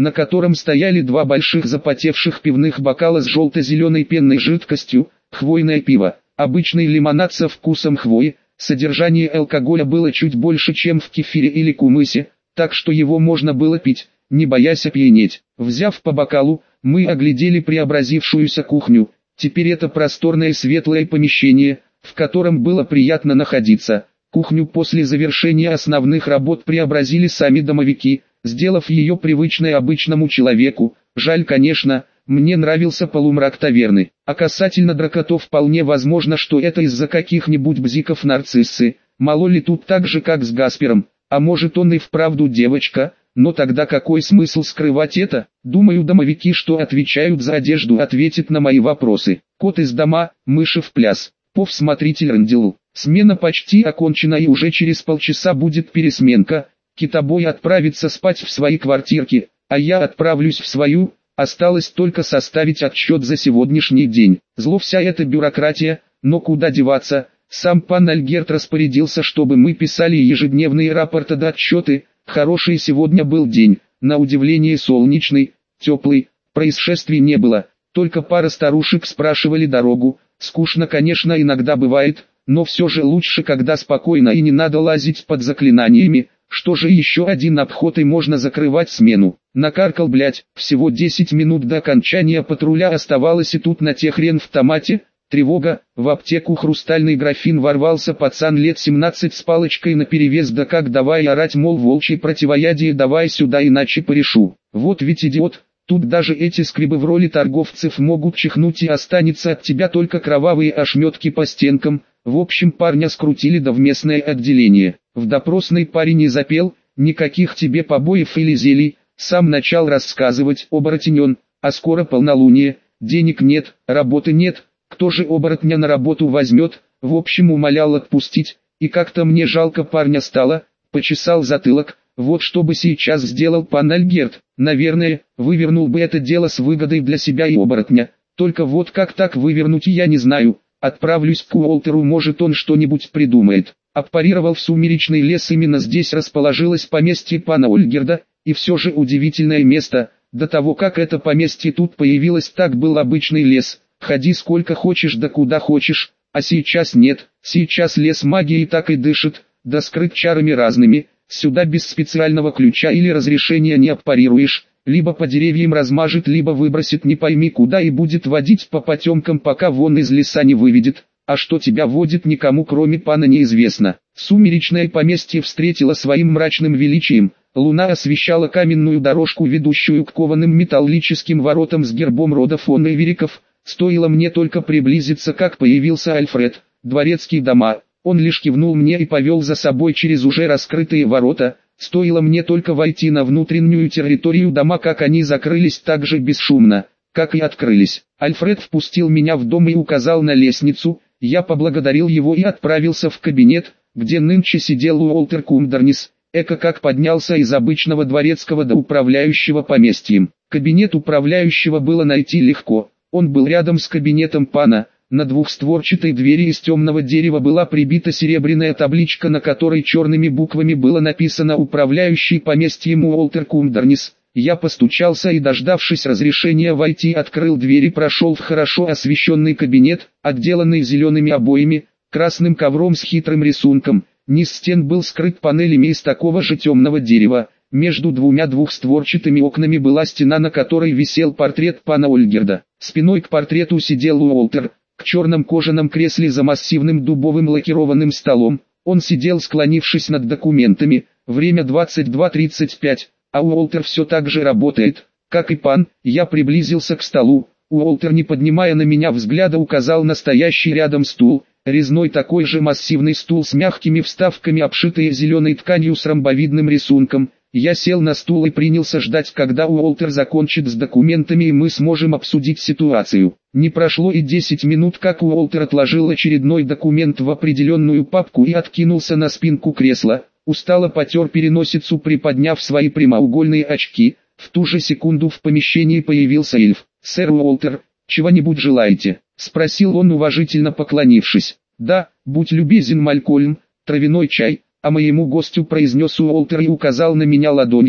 на котором стояли два больших запотевших пивных бокала с желто-зеленой пенной жидкостью, хвойное пиво, обычный лимонад со вкусом хвои. Содержание алкоголя было чуть больше, чем в кефире или кумысе, так что его можно было пить, не боясь опьянеть. Взяв по бокалу, мы оглядели преобразившуюся кухню. Теперь это просторное светлое помещение, в котором было приятно находиться. Кухню после завершения основных работ преобразили сами домовики, сделав ее привычной обычному человеку. Жаль, конечно, мне нравился полумрак таверны. А касательно дракотов, вполне возможно, что это из-за каких-нибудь бзиков-нарциссы. Мало ли тут так же, как с Гаспером. А может, он и вправду девочка, но тогда какой смысл скрывать это? Думаю, домовики, что отвечают за одежду, ответят на мои вопросы. Кот из дома, мыши в пляс. Пов смотритель Рандил. Смена почти окончена, и уже через полчаса будет пересменка. Китобой отправится спать в свои квартирки, а я отправлюсь в свою. Осталось только составить отчет за сегодняшний день. Зло вся эта бюрократия, но куда деваться? Сам пан Альгерт распорядился, чтобы мы писали ежедневные рапорты да отчеты. Хороший сегодня был день, на удивление солнечный, теплый, происшествий не было, только пара старушек спрашивали дорогу. Скучно, конечно, иногда бывает, но все же лучше, когда спокойно и не надо лазить под заклинаниями. Что же, еще один обход и можно закрывать смену. Накаркал, блять, всего 10 минут до окончания патруля оставалось, и тут на те хрен в томате. Тревога, в аптеку хрустальный графин ворвался пацан лет 17 с палочкой наперевес, да как давай орать, мол, волчье противоядие давай сюда, иначе порешу. Вот ведь идиот, тут даже эти скребы в роли торговцев могут чихнуть, и останется от тебя только кровавые ошметки по стенкам. В общем, парня скрутили да в местное отделение. В допросной парень не запел, никаких тебе побоев или зелий, сам начал рассказывать: оборотень, а скоро полнолуние, денег нет, работы нет, кто же оборотня на работу возьмет? В общем, умолял отпустить, и как-то мне жалко парня стало, почесал затылок. Вот что бы сейчас сделал пан Альгерт, наверное, вывернул бы это дело с выгодой для себя и оборотня, только вот как так вывернуть, я не знаю. Отправлюсь к Уолтеру, может, он что-нибудь придумает. Аппарировал в сумеречный лес, именно здесь расположилось поместье пана Ольгерда, и все же удивительное место. До того, как это поместье тут появилось, так был обычный лес, ходи сколько хочешь да куда хочешь, а сейчас нет, сейчас лес магии так и дышит, да скрыт чарами разными, сюда без специального ключа или разрешения не аппарируешь. Либо по деревьям размажет, либо выбросит не пойми куда и будет водить по потемкам, пока вон из леса не выведет. А что тебя водит, никому кроме пана неизвестно. Сумеречное поместье встретило своим мрачным величием. Луна освещала каменную дорожку, ведущую к кованым металлическим воротам с гербом рода фон Эвериков. Стоило мне только приблизиться, как появился Альфред, дворецкий дома. Он лишь кивнул мне и повел за собой через уже раскрытые ворота. Стоило мне только войти на внутреннюю территорию дома, как они закрылись так же бесшумно, как и открылись. Альфред впустил меня в дом и указал на лестницу. Я поблагодарил его и отправился в кабинет, где нынче сидел Уолтер Кумдернис. Как поднялся из обычного дворецкого до управляющего поместьем. Кабинет управляющего было найти легко. Он был рядом с кабинетом пана. На двухстворчатой двери из темного дерева была прибита серебряная табличка, на которой черными буквами было написано «Управляющий поместьем Уолтер Кумдернис». Я постучался и, дождавшись разрешения войти, открыл дверь и прошел в хорошо освещенный кабинет, отделанный зелеными обоями, красным ковром с хитрым рисунком. Низ стен был скрыт панелями из такого же темного дерева. Между двумя двухстворчатыми окнами была стена, на которой висел портрет пана Ольгерда. Спиной к портрету сидел Уолтер. В черном кожаном кресле за массивным дубовым лакированным столом. Он сидел, склонившись над документами. Время 22:35, а Уолтер все так же работает, как и пан. Я приблизился к столу. Уолтер, не поднимая на меня взгляда, указал на стоящий рядом стул. Резной такой же массивный стул с мягкими вставками, обшитые зеленой тканью с ромбовидным рисунком. Я сел на стул и принялся ждать, когда Уолтер закончит с документами и мы сможем обсудить ситуацию. Не прошло и 10 минут, как Уолтер отложил очередной документ в определенную папку и откинулся на спинку кресла. Устало потер переносицу, приподняв свои прямоугольные очки. В ту же секунду в помещении появился эльф. «Сэр Уолтер, чего-нибудь желаете?» — спросил он, уважительно поклонившись. «Да, будь любезен, Малькольм, травяной чай», — а моему гостю произнес Уолтер и указал на меня ладонью.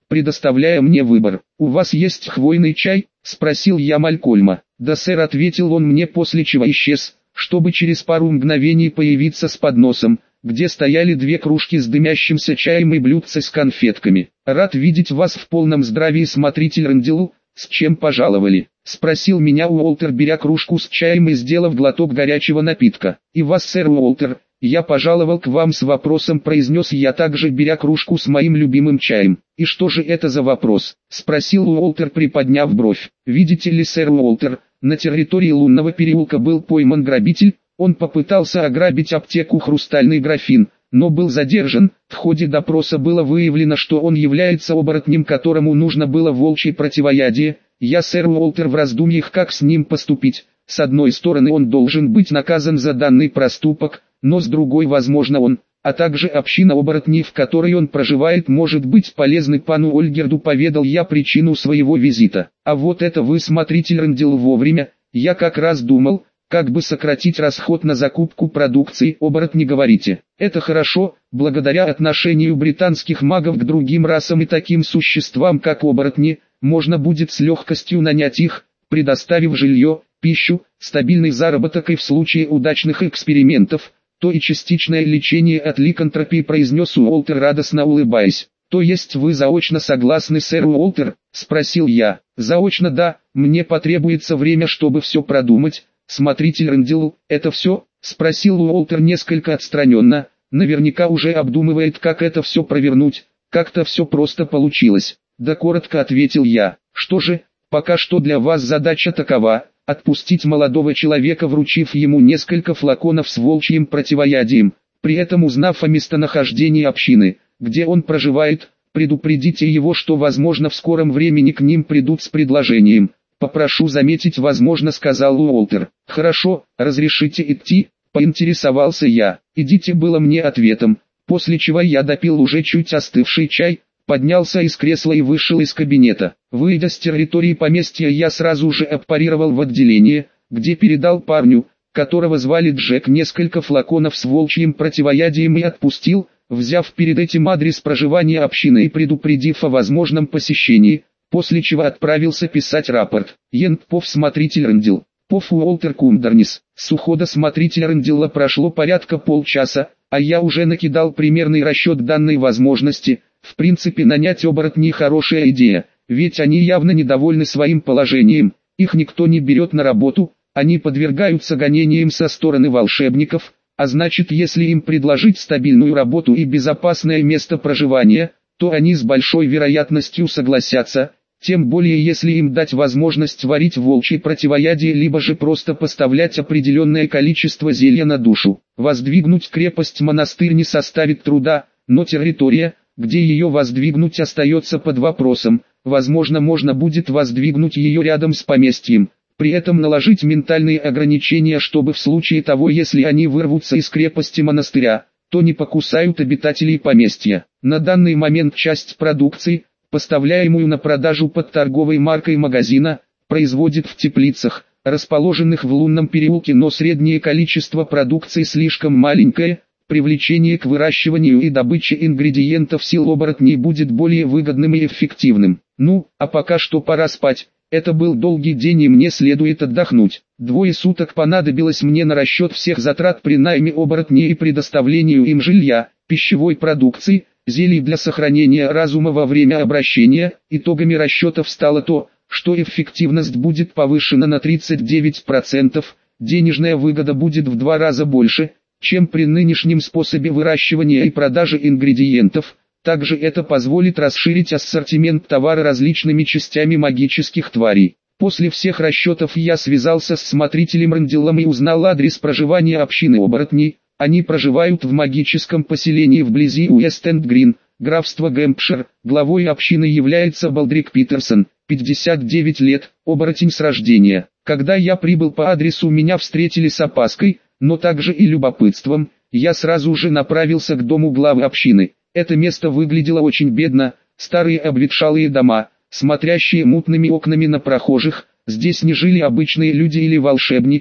предоставляя мне выбор. «У вас есть хвойный чай?» – спросил я Малькольма. «Да, сэр», – ответил он мне, после чего исчез, чтобы через пару мгновений появиться с подносом, где стояли 2 кружки с дымящимся чаем и блюдце с конфетками. «Рад видеть вас в полном здравии, смотритель Рэндалл. С чем пожаловали?» – спросил меня Уолтер, беря кружку с чаем и сделав глоток горячего напитка. «И вас, сэр Уолтер, я пожаловал к вам с вопросом», – произнес я, также беря кружку с моим любимым чаем. «И что же это за вопрос?» – спросил Уолтер, приподняв бровь. «Видите ли, сэр Уолтер, на территории Лунного переулка был пойман грабитель. Он попытался ограбить аптеку «Хрустальный графин», но был задержан. В ходе допроса было выявлено, что он является оборотнем, которому нужно было волчье противоядие. Я, сэр Уолтер, в раздумьях, как с ним поступить. С одной стороны, он должен быть наказан за данный проступок, но с другой, возможно, он, а также община оборотней, в которой он проживает, может быть полезны пану Ольгерду», – поведал я причину своего визита. «А вот это вы, смотритель Рэндалл, вовремя. Я как раз думал, как бы сократить расход на закупку продукции. Оборотни, говорите? Это хорошо. Благодаря отношению британских магов к другим расам и таким существам, как оборотни, можно будет с легкостью нанять их, предоставив жилье, пищу, стабильный заработок и в случае удачных экспериментов, то и частичное лечение от ликантропии», – произнес Уолтер, радостно улыбаясь. «То есть вы заочно согласны, сэр Уолтер?» – спросил я. «Заочно, да. Мне потребуется время, чтобы все продумать». «Смотритель Рэндалл, это все?» – спросил Уолтер несколько отстраненно. «Наверняка уже обдумывает, как это все провернуть. Как-то все просто получилось». «Да», коротко ответил я. «Что же, пока что для вас задача такова – отпустить молодого человека, вручив ему несколько флаконов с волчьим противоядием. При этом, узнав о местонахождении общины, где он проживает, предупредите его, что возможно в скором времени к ним придут с предложением». «Попрошу заметить, возможно», — сказал Уолтер. «Хорошо, разрешите идти?» — поинтересовался я. «Идите» было мне ответом, после чего я допил уже чуть остывший чай, поднялся из кресла и вышел из кабинета. Выйдя с территории поместья, я сразу же аппарировал в отделение, где передал парню, которого звали Джек, несколько флаконов с волчьим противоядием и отпустил, взяв перед этим адрес проживания общины и предупредив о возможном посещении, после чего отправился писать рапорт. Ендпов, смотритель Рэндалл. Пов Уолтер Кундернис. С ухода смотрителя Рэндалла прошло порядка полчаса, а я уже накидал примерный расчет данной возможности. В принципе, нанять оборотней хорошая идея, ведь они явно недовольны своим положением, их никто не берет на работу, они подвергаются гонениям со стороны волшебников, а значит, если им предложить стабильную работу и безопасное место проживания, то они с большой вероятностью согласятся, тем более если им дать возможность варить волчье противоядие, либо же просто поставлять определенное количество зелья на душу. Воздвигнуть крепость-монастырь не составит труда, но территория, где ее воздвигнуть, остается под вопросом. Возможно, можно будет воздвигнуть ее рядом с поместьем, при этом наложить ментальные ограничения, чтобы в случае того, если они вырвутся из крепости монастыря, то не покусают обитателей поместья. На данный момент часть продукции, поставляемую на продажу под торговой маркой магазина, производит в теплицах, расположенных в Лунном переулке, но среднее количество продукции слишком маленькое, привлечение к выращиванию и добыче ингредиентов сил оборотней будет более выгодным и эффективным. Ну, а пока что пора спать. Это был долгий день и мне следует отдохнуть. 2 суток понадобилось мне на расчет всех затрат при найме оборотней и предоставлению им жилья, пищевой продукции, зелий для сохранения разума во время обращения. Итогами расчетов стало то, что эффективность будет повышена на 39%, денежная выгода будет в 2 раза больше, чем при нынешнем способе выращивания и продажи ингредиентов. Также это позволит расширить ассортимент товара различными частями магических тварей. После всех расчетов я связался с смотрителем Рэндаллом и узнал адрес проживания общины оборотней. Они проживают в магическом поселении вблизи Уэст-Энд-Грин, графство Гэмпшир. Главой общины является Балдрик Питерсон, 59 лет, оборотень с рождения. Когда я прибыл по адресу, меня встретили с опаской, но также и любопытством. Я сразу же направился к дому главы общины. Это место выглядело очень бедно, старые обветшалые дома, смотрящие мутными окнами на прохожих. Здесь не жили обычные люди или волшебники,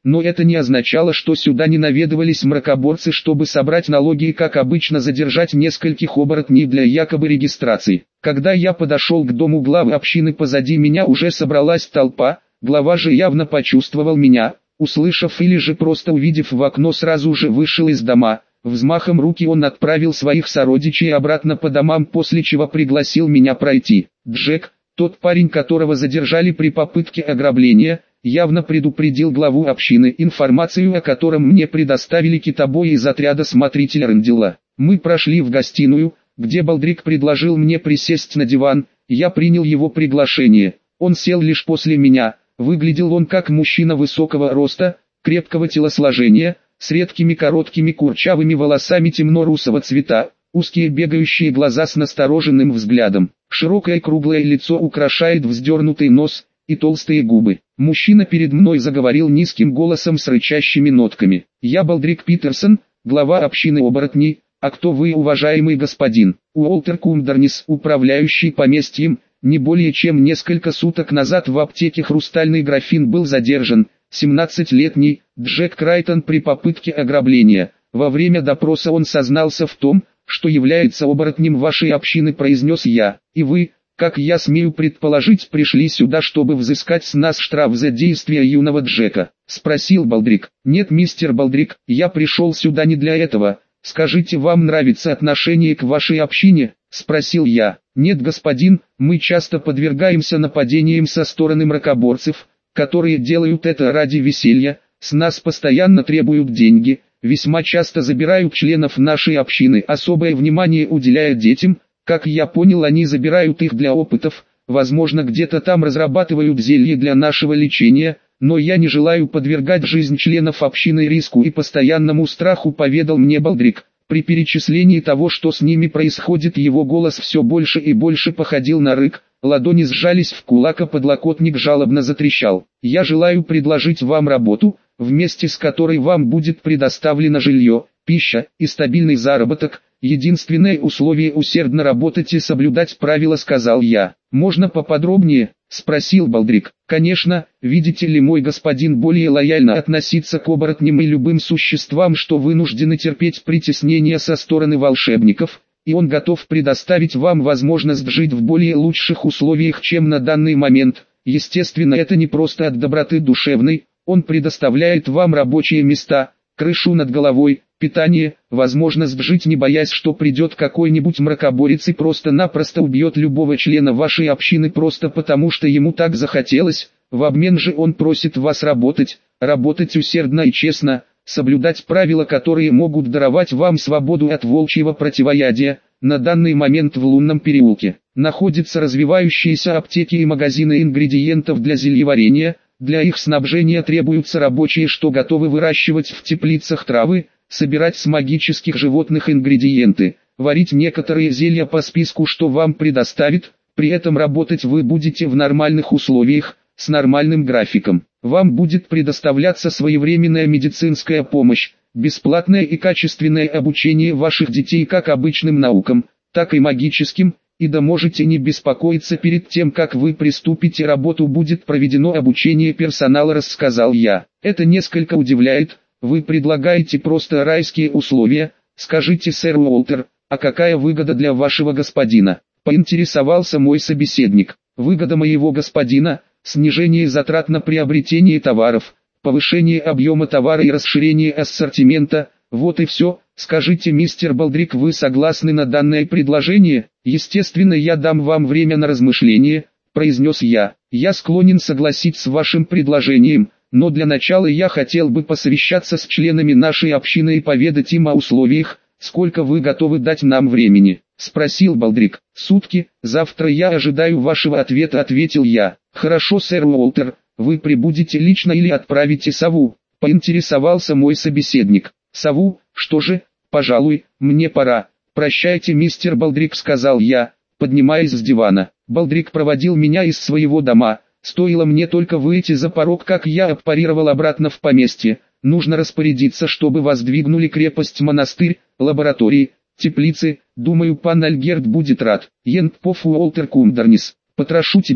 но это не означало, что сюда не наведывались мракоборцы, чтобы собрать налоги и, как обычно, задержать нескольких оборотней для якобы регистрации. Когда я подошел к дому главы общины, позади меня уже собралась толпа. Глава же явно почувствовал меня, услышав или же просто увидев в окно, сразу же вышел из дома. Взмахом руки он отправил своих сородичей обратно по домам, после чего пригласил меня пройти. Джек, тот парень, которого задержали при попытке ограбления, явно предупредил главу общины, информацию о котором мне предоставили китобои из отряда смотрителя Рендела. Мы прошли в гостиную, где Балдрик предложил мне присесть на диван. Я принял его приглашение. Он сел лишь после меня. Выглядел он как мужчина высокого роста, крепкого телосложения, с редкими короткими курчавыми волосами темно-русого цвета, узкие бегающие глаза с настороженным взглядом, широкое круглое лицо украшает вздернутый нос и толстые губы. Мужчина перед мной заговорил низким голосом с рычащими нотками. «Я Балдрик Питерсон, глава общины оборотней. А кто вы, уважаемый господин?» Уолтер Кумдернис, управляющий поместьем. Не более чем несколько суток назад в аптеке «Хрустальный графин» был задержан 17-летний Джек Крайтон при попытке ограбления. Во время допроса он сознался в том, что является оборотнем вашей общины, произнес я. И вы, как я смею предположить, пришли сюда, чтобы взыскать с нас штраф за действия юного Джека? Спросил Балдрик. Нет, мистер Балдрик, я пришел сюда не для этого. Скажите, вам нравится отношение к вашей общине? Спросил я. Нет, господин, мы часто подвергаемся нападениям со стороны мракоборцев, которые делают это ради веселья, с нас постоянно требуют деньги, весьма часто забирают членов нашей общины, особое внимание уделяя детям. Как я понял, они забирают их для опытов, возможно, где-то там разрабатывают зелье для нашего лечения, но я не желаю подвергать жизнь членов общины риску и постоянному страху, поведал мне Балдрик. При перечислении того, что с ними происходит, его голос все больше и больше походил на рык, ладони сжались в кулак, а подлокотник жалобно затрещал. «Я желаю предложить вам работу, вместе с которой вам будет предоставлено жилье, пища и стабильный заработок. Единственное условие — усердно работать и соблюдать правила», — сказал я. «Можно поподробнее?» — спросил Балдрик. «Конечно, видите ли, мой господин, более лояльно относиться к оборотням и любым существам, что вынуждены терпеть притеснения со стороны волшебников, и он готов предоставить вам возможность жить в более лучших условиях, чем на данный момент. Естественно, это не просто от доброты душевной, он предоставляет вам рабочие места, крышу над головой, питание, возможность жить, не боясь, что придет какой-нибудь мракоборец и просто-напросто убьет любого члена вашей общины просто потому, что ему так захотелось. В обмен же он просит вас работать усердно и честно, соблюдать правила, которые могут даровать вам свободу от волчьего противоядия. На данный момент в Лунном переулке находятся развивающиеся аптеки и магазины ингредиентов для зельеварения. Для их снабжения требуются рабочие, что готовы выращивать в теплицах травы, собирать с магических животных ингредиенты, варить некоторые зелья по списку, что вам предоставит. При этом работать вы будете в нормальных условиях, с нормальным графиком. Вам будет предоставляться своевременная медицинская помощь, бесплатное и качественное обучение ваших детей как обычным наукам, так и магическим. И да можете не беспокоиться, перед тем как вы приступите работу будет проведено обучение персонала, рассказал я. Это несколько удивляет, вы предлагаете просто райские условия. Скажите, сэр Уолтер, а какая выгода для вашего господина? Поинтересовался мой собеседник. Выгода моего господина – снижение затрат на приобретение товаров, повышение объема товара и расширение ассортимента. Вот и все. Скажите, мистер Балдрик, вы согласны на данное предложение? Естественно, я дам вам время на размышление, произнес я. Я склонен согласиться с вашим предложением, но для начала я хотел бы посовещаться с членами нашей общины и поведать им о условиях. Сколько вы готовы дать нам времени? Спросил Балдрик. Сутки, завтра я ожидаю вашего ответа, ответил я. Хорошо, сэр Уолтер, вы прибудете лично или отправите сову? Поинтересовался мой собеседник. Сову? Что же, пожалуй, мне пора. Прощайте, мистер Балдрик, сказал я, поднимаясь с дивана. Балдрик проводил меня из своего дома. Стоило мне только выйти за порог, как я отпарировал обратно в поместье. Нужно распорядиться, чтобы воздвигнули крепость-монастырь, лаборатории, теплицы. Думаю, пан Альгерт будет рад. Ентпоф Уолтер Кумдернис, потрошу тебя.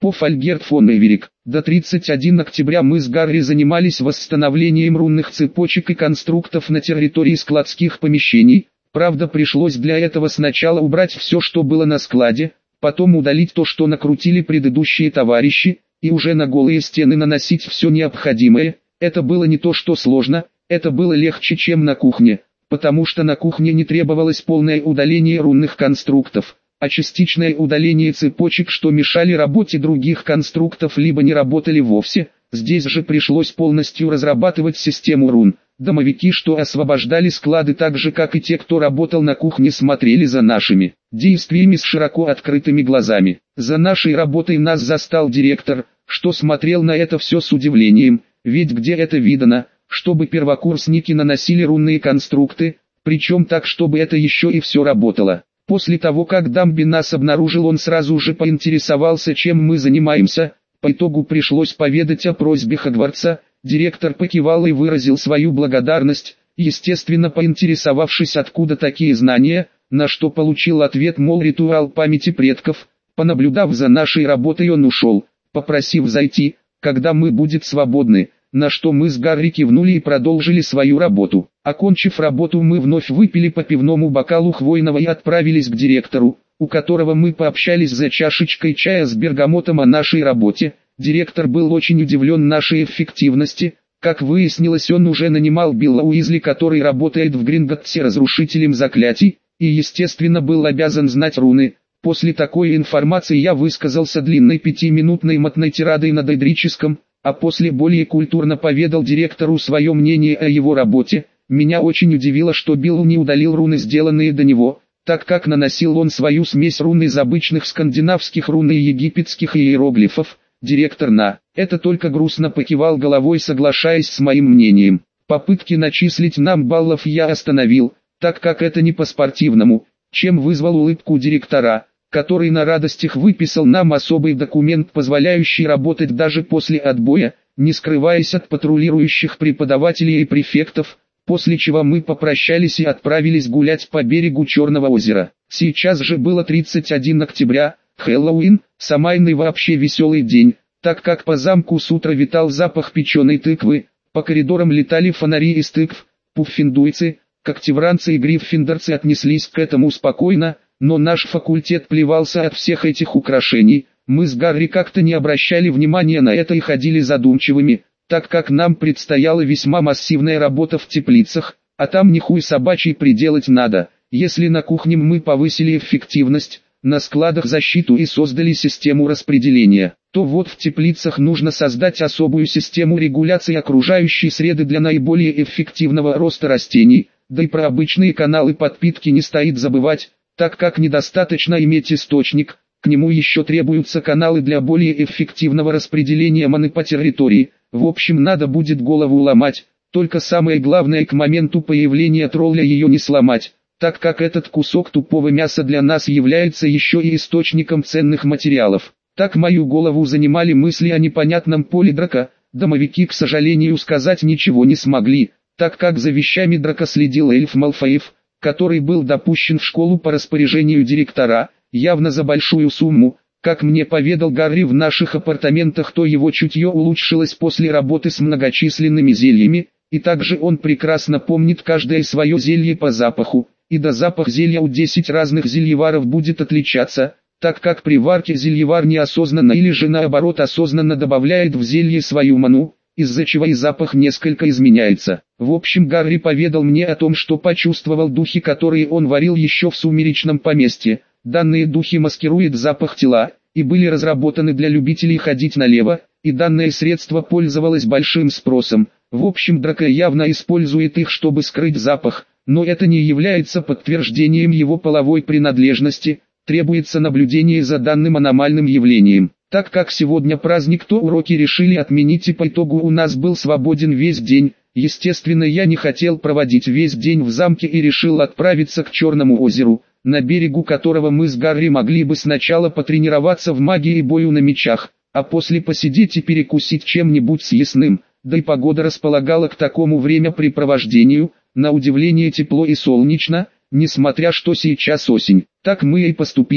Попов Альгерт фон Эверик. До 31 октября мы с Гарри занимались восстановлением рунных цепочек и конструктов на территории складских помещений. Правда, пришлось для этого сначала убрать все, что было на складе, потом удалить то, что накрутили предыдущие товарищи, и уже на голые стены наносить все необходимое. Это было не то что сложно, это было легче, чем на кухне, потому что на кухне не требовалось полное удаление рунных конструктов, а частичное удаление цепочек, что мешали работе других конструктов либо не работали вовсе. Здесь же пришлось полностью разрабатывать систему рун. Домовики, что освобождали склады, так же как и те, кто работал на кухне, смотрели за нашими действиями с широко открытыми глазами. За нашей работой нас застал директор, что смотрел на это все с удивлением, ведь где это видано, чтобы первокурсники наносили рунные конструкты, причем так, чтобы это еще и все работало. После того, как Дамби нас обнаружил, он сразу же поинтересовался, чем мы занимаемся. По итогу пришлось поведать о просьбе Хогвартса. Директор покивал и выразил свою благодарность, естественно поинтересовавшись, откуда такие знания, на что получил ответ, мол, ритуал памяти предков. Понаблюдав за нашей работой, он ушел, попросив зайти, когда мы будем свободны, на что мы с Гарри кивнули и продолжили свою работу. Окончив работу, мы вновь выпили по пивному бокалу хвойного и отправились к директору, у которого мы пообщались за чашечкой чая с бергамотом о нашей работе. Директор был очень удивлен нашей эффективности. Как выяснилось, он уже нанимал Билла Уизли, который работает в Гринготтсе разрушителем заклятий, и естественно был обязан знать руны. После такой информации я высказался длинной 5-минутной мотной тирадой на дейдрическом, а после более культурно поведал директору свое мнение о его работе. Меня очень удивило, что Билл не удалил руны, сделанные до него, так как наносил он свою смесь рун из обычных скандинавских рун и египетских иероглифов. Директор на это только грустно покивал головой, соглашаясь с моим мнением. Попытки начислить нам баллов я остановил, так как это не по-спортивному, чем вызвал улыбку директора, который на радостях выписал нам особый документ, позволяющий работать даже после отбоя, не скрываясь от патрулирующих преподавателей и префектов, после чего мы попрощались и отправились гулять по берегу Черного озера. Сейчас же было 31 октября, Хэллоуин, самайный вообще веселый день, так как по замку с утра витал запах печеной тыквы, по коридорам летали фонари из тыкв. Пуффиндуйцы, когтевранцы и гриффиндорцы отнеслись к этому спокойно, но наш факультет плевался от всех этих украшений. Мы с Гарри как-то не обращали внимания на это и ходили задумчивыми, так как нам предстояла весьма массивная работа в теплицах, а там ни хуй собачий приделать надо. Если на кухне мы повысили эффективность, на складах защиту и создали систему распределения, то вот в теплицах нужно создать особую систему регуляции окружающей среды для наиболее эффективного роста растений, да и про обычные каналы подпитки не стоит забывать, так как недостаточно иметь источник, к нему еще требуются каналы для более эффективного распределения маны по территории. В общем, надо будет голову ломать, только самое главное к моменту появления тролля ее не сломать, так как этот кусок тупого мяса для нас является еще и источником ценных материалов. Так мою голову занимали мысли о непонятном поле Драка. Домовики, к сожалению, сказать ничего не смогли, так как за вещами Драка следил эльф Малфоев, который был допущен в школу по распоряжению директора, явно за большую сумму. Как мне поведал Гарри, в наших апартаментах то его чутье улучшилось после работы с многочисленными зельями, и также он прекрасно помнит каждое свое зелье по запаху, и до запах зелья у 10 разных зельеваров будет отличаться, так как при варке зельевар неосознанно или же наоборот осознанно добавляет в зелье свою ману, из-за чего и запах несколько изменяется. В общем, Гарри поведал мне о том, что почувствовал духи, которые он варил еще в сумеречном поместье. Данные духи маскируют запах тела, и были разработаны для любителей ходить налево, и данное средство пользовалось большим спросом. В общем, Драко явно использует их, чтобы скрыть запах, но это не является подтверждением его половой принадлежности, требуется наблюдение за данным аномальным явлением. Так как сегодня праздник, то уроки решили отменить, и по итогу у нас был свободен весь день. Естественно, я не хотел проводить весь день в замке и решил отправиться к Черному озеру, на берегу которого мы с Гарри могли бы сначала потренироваться в магии и бою на мечах, а после посидеть и перекусить чем-нибудь съестным, да и погода располагала к такому времяпрепровождению, на удивление тепло и солнечно, несмотря что сейчас осень. Так мы и поступили.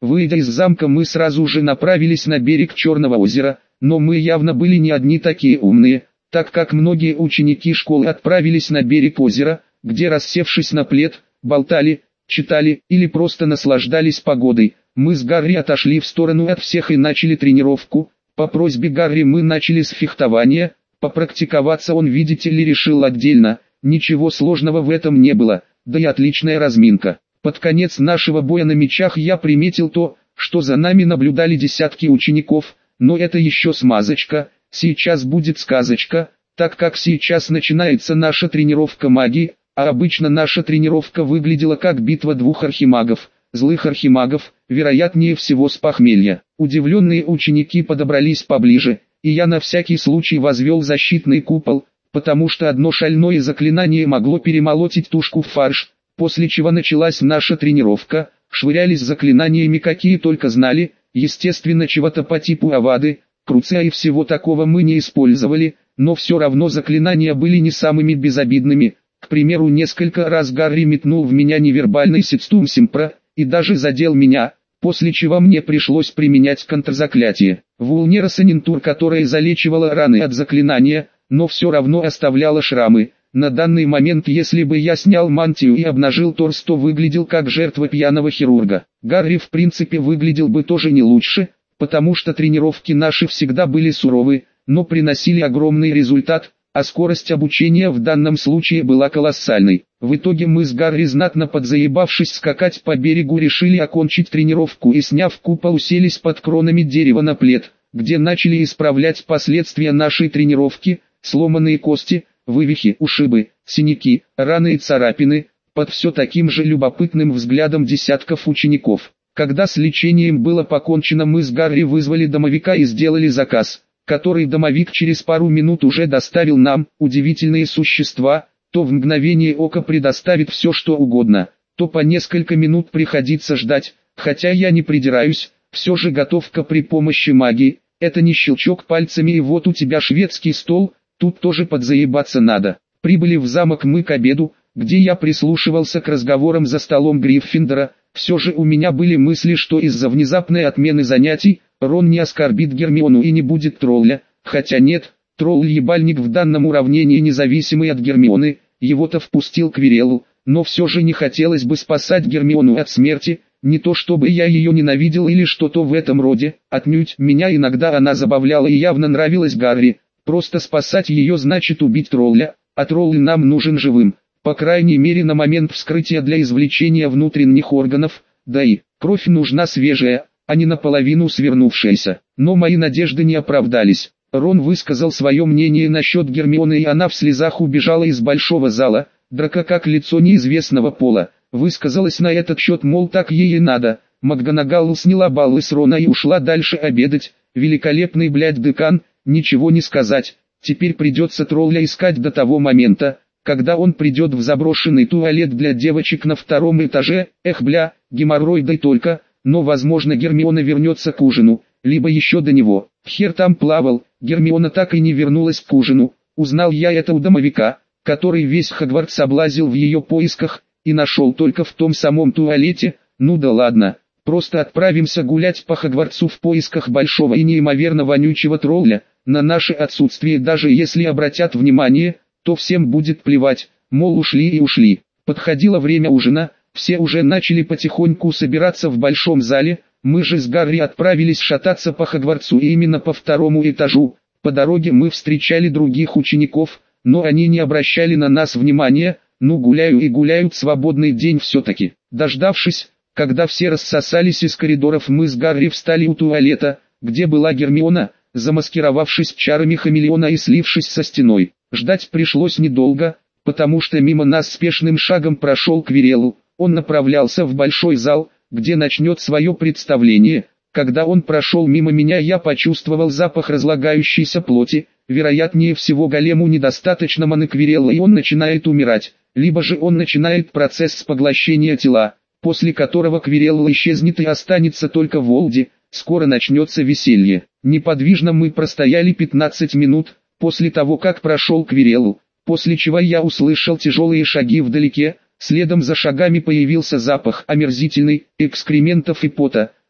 Выйдя из замка, мы сразу же направились на берег Черного озера, но мы явно были не одни такие умные, так как многие ученики школы отправились на берег озера, где, рассевшись на плед, болтали, читали или просто наслаждались погодой. Мы с Гарри отошли в сторону от всех и начали тренировку. По просьбе Гарри мы начали с фехтования, попрактиковаться он, видите ли, решил отдельно, ничего сложного в этом не было, да и отличная разминка. Под конец нашего боя на мечах я приметил то, что за нами наблюдали десятки учеников, но это еще смазочка, сейчас будет сказочка, так как сейчас начинается наша тренировка магии, а обычно наша тренировка выглядела как битва двух архимагов, злых архимагов, вероятнее всего с похмелья. Удивленные ученики подобрались поближе, и я на всякий случай возвел защитный купол, потому что одно шальное заклинание могло перемолотить тушку в фарш, после чего началась наша тренировка, швырялись заклинаниями какие только знали, естественно чего-то по типу Авады, Круция и всего такого мы не использовали, но все равно заклинания были не самыми безобидными. К примеру, несколько раз Гарри метнул в меня невербальный Сетстум Симпра, и даже задел меня, после чего мне пришлось применять контрзаклятие. Вулнера Санинтур, которая залечивала раны от заклинания, но все равно оставляла шрамы. На данный момент, если бы я снял мантию и обнажил торс, то выглядел как жертва пьяного хирурга. Гарри в принципе выглядел бы тоже не лучше, потому что тренировки наши всегда были суровы, но приносили огромный результат, а скорость обучения в данном случае была колоссальной. В итоге мы с Гарри, знатно подзаебавшись скакать по берегу, решили окончить тренировку и, сняв купол, уселись под кронами дерева на плед, где начали исправлять последствия нашей тренировки, сломанные кости, вывихи, ушибы, синяки, раны и царапины, под все таким же любопытным взглядом десятков учеников. Когда с лечением было покончено, мы с Гарри вызвали домовика и сделали заказ, который домовик через пару минут уже доставил нам. Удивительные существа, то в мгновение ока предоставит все что угодно, то по несколько минут приходится ждать, хотя я не придираюсь, все же готовка при помощи магии, это не щелчок пальцами и вот у тебя шведский стол, тут тоже подзаебаться надо. Прибыли в замок мы к обеду, где я прислушивался к разговорам за столом Гриффиндора. Все же у меня были мысли, что из-за внезапной отмены занятий Рон не оскорбит Гермиону и не будет тролля, хотя нет, тролль-ебальник в данном уравнении независимый от Гермионы, его-то впустил Квирелл, но все же не хотелось бы спасать Гермиону от смерти, не то чтобы я ее ненавидел или что-то в этом роде, отнюдь меня иногда она забавляла и явно нравилась Гарри, просто спасать ее значит убить тролля, а тролль нам нужен живым, по крайней мере на момент вскрытия для извлечения внутренних органов, да и кровь нужна свежая, а не наполовину свернувшаяся. Но мои надежды не оправдались. Рон высказал свое мнение насчет Гермионы, и она в слезах убежала из большого зала. Драко, как лицо неизвестного пола, высказалась на этот счет, мол, так ей и надо. МакГонагал сняла баллы с Рона и ушла дальше обедать. Великолепный, блядь, декан, ничего не сказать. Теперь придется тролля искать до того момента, когда он придет в заброшенный туалет для девочек на втором этаже. Эх, бля, геморрой, да и только. Но возможно Гермиона вернется к ужину, либо еще до него. Хер там плавал, Гермиона так и не вернулась к ужину. Узнал я это у домовика, который весь Хогвартс облазил в ее поисках, и нашел только в том самом туалете. Ну да ладно, просто отправимся гулять по Хогвартсу в поисках большого и неимоверно вонючего тролля. На наше отсутствие даже если обратят внимание, то всем будет плевать, мол ушли и ушли. Подходило время ужина. Все уже начали потихоньку собираться в большом зале, мы же с Гарри отправились шататься по Хогвартсу и именно по второму этажу. По дороге мы встречали других учеников, но они не обращали на нас внимания, ну гуляю и гуляют, свободный день все-таки. Дождавшись, когда все рассосались из коридоров, мы с Гарри встали у туалета, где была Гермиона, замаскировавшись чарами хамелеона и слившись со стеной. Ждать пришлось недолго, потому что мимо нас спешным шагом прошел Квирелл. Он направлялся в большой зал, где начнет свое представление. Когда он прошел мимо меня, я почувствовал запах разлагающейся плоти. Вероятнее всего голему недостаточно маны Квирелла и он начинает умирать, либо же он начинает процесс поглощения тела, после которого Квирелл исчезнет и останется только Волди. Скоро начнется веселье. Неподвижно мы простояли 15 минут, после того как прошел Квирелл, после чего я услышал тяжелые шаги вдалеке. Следом за шагами появился запах омерзительный, экскрементов и пота.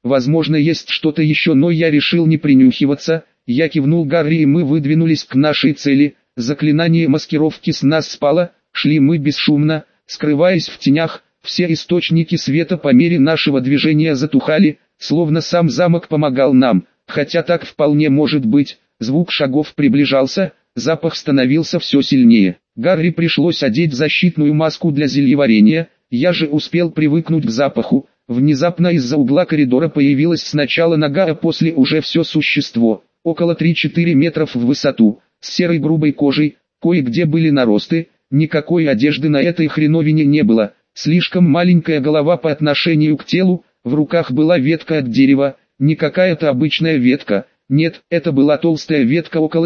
возможно есть что-то еще, но я решил не принюхиваться. Я кивнул Гарри, и мы выдвинулись к нашей цели. Заклинание маскировки с нас спало, шли мы бесшумно, скрываясь в тенях. Все источники света по мере нашего движения затухали, словно сам замок помогал нам, хотя так вполне может быть. Звук шагов приближался, запах становился все сильнее. Гарри пришлось одеть защитную маску для зельеварения, я же успел привыкнуть к запаху. Внезапно из-за угла коридора появилась сначала нога, а после уже все существо, около 3-4 метров в высоту, с серой грубой кожей, кое-где были наросты, никакой одежды на этой хреновине не было. Слишком маленькая голова по отношению к телу, в руках была ветка от дерева, не какая-то обычная ветка, нет, это была толстая ветка около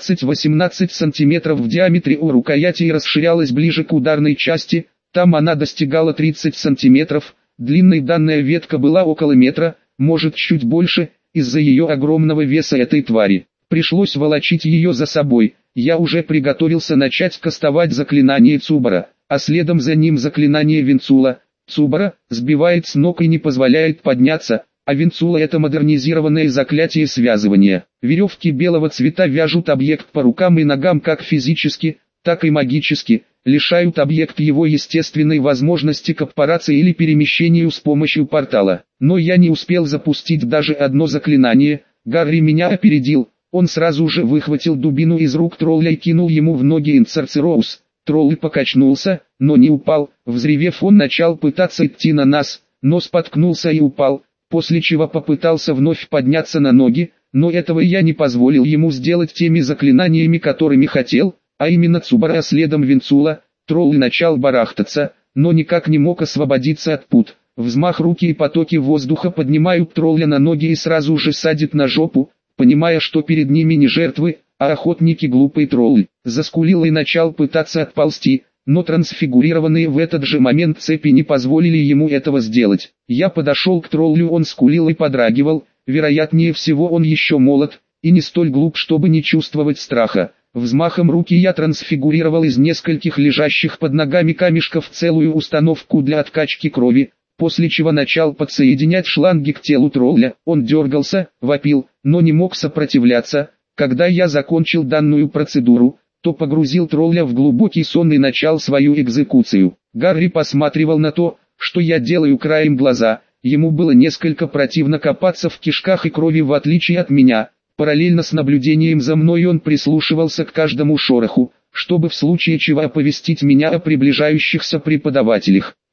15-18 сантиметров в диаметре у рукояти и расширялась ближе к ударной части, там она достигала 30 сантиметров, длинной данная ветка была около метра, может чуть больше, из-за ее огромного веса этой твари. Пришлось волочить ее за собой, я уже приготовился начать кастовать заклинание Цубара, а следом за ним заклинание Винцула. Цубара сбивает с ног и не позволяет подняться, а Винцула — это модернизированное заклятие связывания. Веревки белого цвета вяжут объект по рукам и ногам как физически, так и магически, лишают объект его естественной возможности к аппарации или перемещению с помощью портала. Но я не успел запустить даже одно заклинание, Гарри меня опередил, он сразу же выхватил дубину из рук тролля и кинул ему в ноги Инцерцероус. Тролль покачнулся, но не упал, взревев он начал пытаться идти на нас, но споткнулся и упал, после чего попытался вновь подняться на ноги, но этого я не позволил ему сделать теми заклинаниями, которыми хотел, а именно Цубара, а следом Винцула. Тролль начал барахтаться, но никак не мог освободиться от пут. Взмах руки и потоки воздуха поднимают тролля на ноги и сразу же садит на жопу, понимая, что перед ними не жертвы, а охотники. Глупый тролль заскулил и начал пытаться отползти, но трансфигурированные в этот же момент цепи не позволили ему этого сделать. Я подошел к троллю, он скулил и подрагивал, вероятнее всего он еще молод, и не столь глуп, чтобы не чувствовать страха. Взмахом руки я трансфигурировал из нескольких лежащих под ногами камешков целую установку для откачки крови, после чего начал подсоединять шланги к телу тролля. Он дергался, вопил, но не мог сопротивляться. Когда я закончил данную процедуру, то погрузил тролля в глубокий сон и начал свою экзекуцию. Гарри посматривал на то, что я делаю краем глаза, ему было несколько противно копаться в кишках и крови в отличие от меня. Параллельно с наблюдением за мной он прислушивался к каждому шороху, чтобы в случае чего оповестить меня о приближающихся преподавателях.